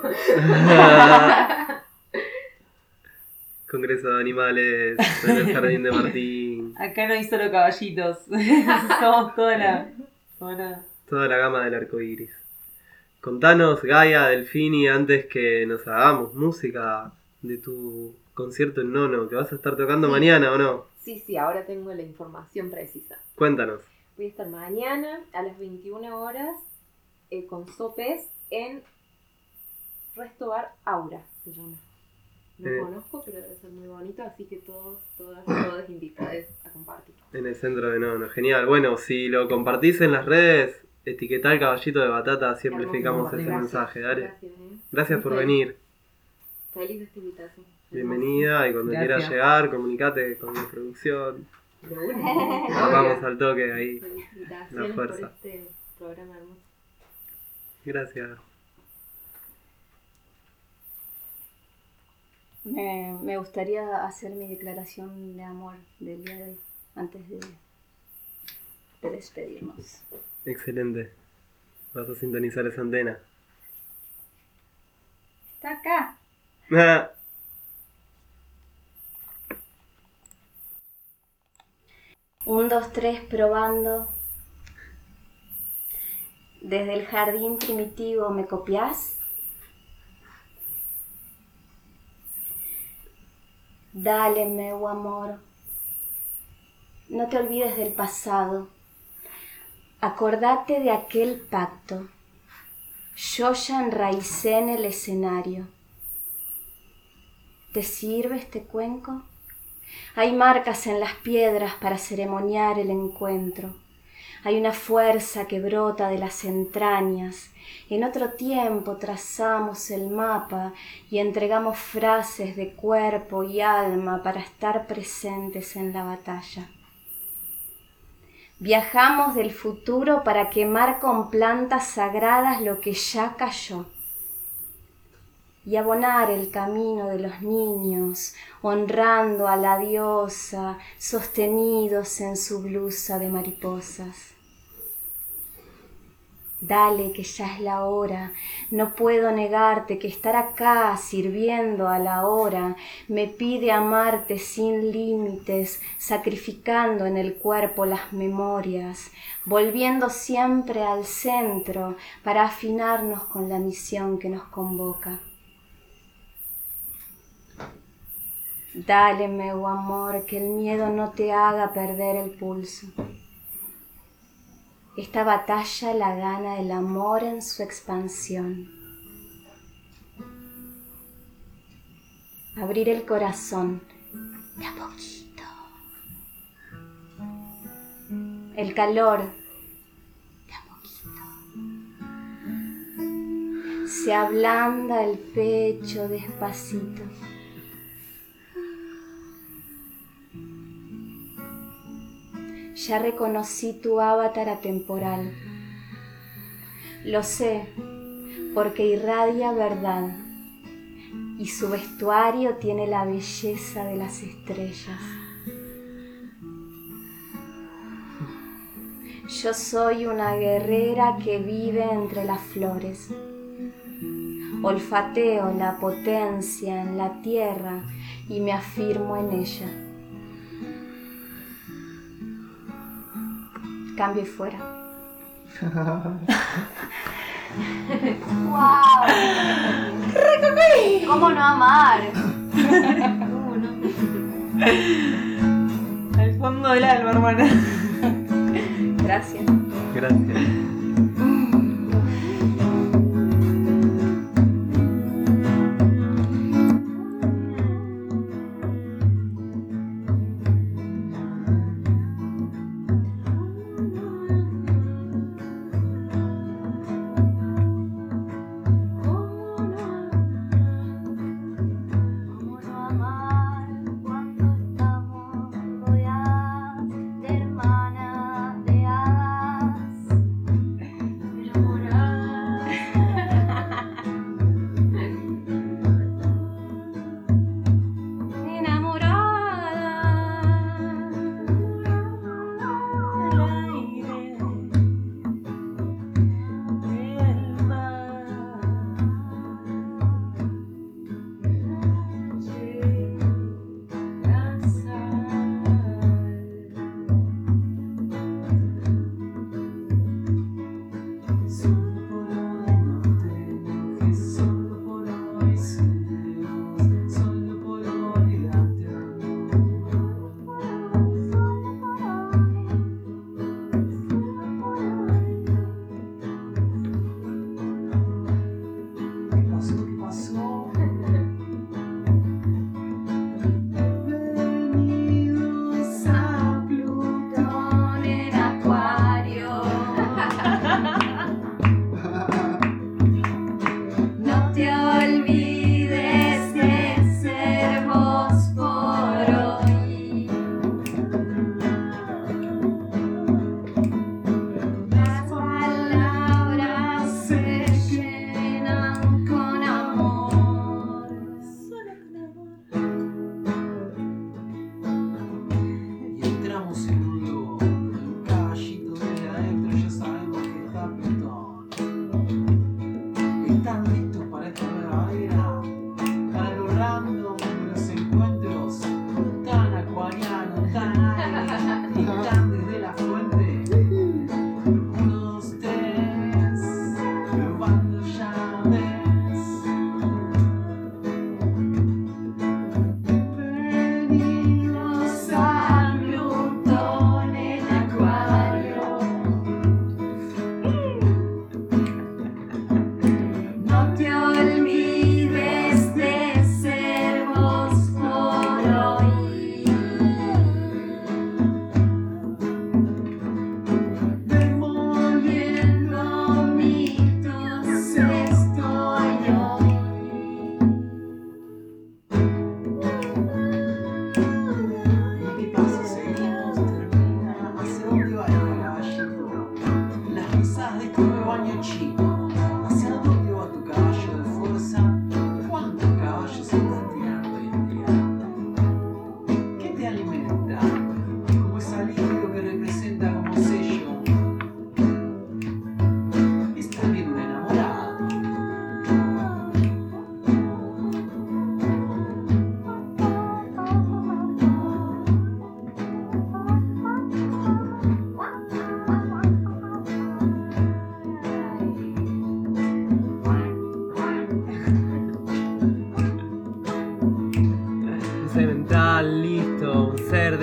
Congreso de animales en el jardín de Martín. Acá no hay solo caballitos. Somos toda la gama del arco iris. Contanos, Gaia, Delfini, antes que nos hagamos música de tu concierto en Nono, que vas a estar tocando mañana, ¿o no? Sí, ahora tengo la información precisa. Cuéntanos. Voy a estar mañana a las 21 horas con sopes en Resto Bar Aura, se llama. No conozco, pero debe ser muy bonito, así que todos invitados a compartir. En el centro de Nono, genial. Bueno, si lo compartís en las redes, etiquetá al Caballito de Batata, así amplificamos ese mensaje, dale. Gracias por venir. Feliz de esta invitación. Bienvenida, y cuando quieras llegar, comunicate con la producción. Nos vamos al toque ahí. La fuerza. Por este programa hermoso. Gracias. Me gustaría hacer mi declaración de amor del día de hoy, antes de despedirnos. Excelente. Vas a sintonizar esa antena. Está acá. 1, 2, 3, probando. Desde el jardín primitivo, ¿me copias? Dale, meu amor, no te olvides del pasado. Acordate de aquel pacto. Yo ya enraicé en el escenario. ¿Te sirve este cuenco? Hay marcas en las piedras para ceremoniar el encuentro. Hay una fuerza que brota de las entrañas. En otro tiempo trazamos el mapa y entregamos frases de cuerpo y alma para estar presentes en la batalla. Viajamos del futuro para quemar con plantas sagradas lo que ya cayó y abonar el camino de los niños, honrando a la diosa, sostenidos en su blusa de mariposas. Dale, que ya es la hora, no puedo negarte que estar acá sirviendo a la hora me pide amarte sin límites, sacrificando en el cuerpo las memorias, volviendo siempre al centro para afinarnos con la misión que nos convoca. Dale, meu amor, que el miedo no te haga perder el pulso. Esta batalla la gana el amor en su expansión. Abrir el corazón de a poquito. El calor de a poquito. Se ablanda el pecho despacito. Ya reconocí tu avatar atemporal. Lo sé, porque irradia verdad, y su vestuario tiene la belleza de las estrellas. Yo soy una guerrera que vive entre las flores. Olfateo la potencia en la tierra y me afirmo en ella. Cambio y fuera. ¡Wow! ¿Cómo no amar? Al fondo del alma, hermana. Gracias. Gracias. ¿Cómo no amar cuando estamos rodeadas de hermanas, de hadas?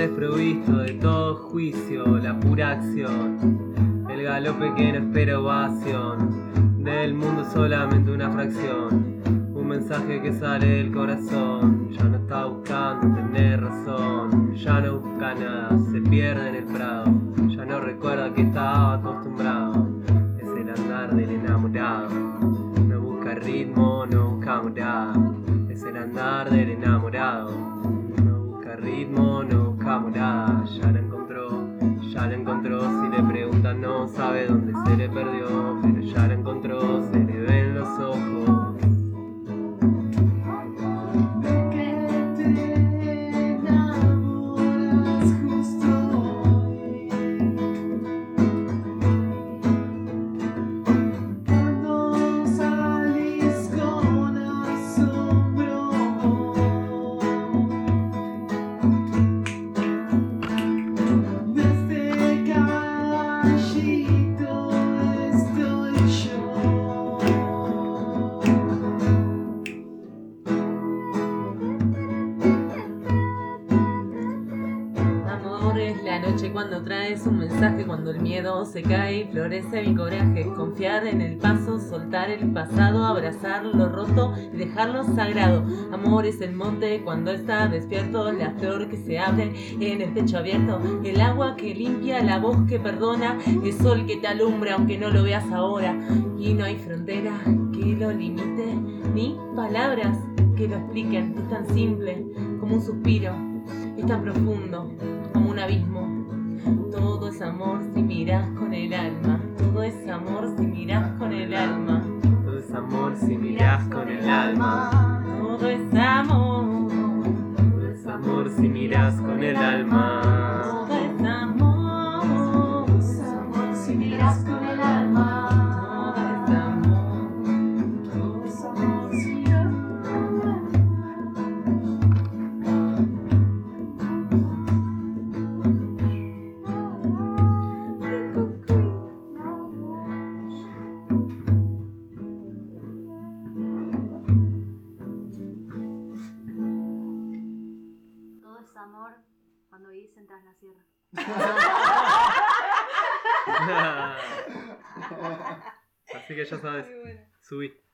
desprovisto de todo juicio, la pura acción, el galope que no espera ovación, del mundo solamente una fracción, un mensaje que sale del corazón, ya no está buscando tener razón, ya no busca nada, se pierde en el prado, ya no recuerda que estaba acostumbrado, es el andar del enamorado, no busca ritmo, no busca morada, es el andar del enamorado, no busca ritmo, no busca morada, ya la encontró, si le preguntan no sabe dónde se le perdió, pero ya la encontró, se le ven los ojos. Cuando traes un mensaje, cuando el miedo se cae y florece mi coraje, confiar en el paso, soltar el pasado, abrazar lo roto y dejarlo sagrado. Amor es el monte cuando está despierto, la flor que se abre en el techo abierto, el agua que limpia, la voz que perdona, el sol que te alumbra aunque no lo veas ahora. Y no hay frontera que lo limite, ni palabras que lo expliquen. Es tan simple como un suspiro, es tan profundo como un abismo. Todo es amor si miras con el alma. Todo es amor si miras con el alma. Todo es amor si miras con el alma. Todo es amor. Todo es amor si miras con el alma. Todo es amor. Todo es amor si miras con el alma. Todo es amor. Todo es amor si miras con el alma. Amor cuando vivís en Tras la Sierra. Así que ya sabes, subí.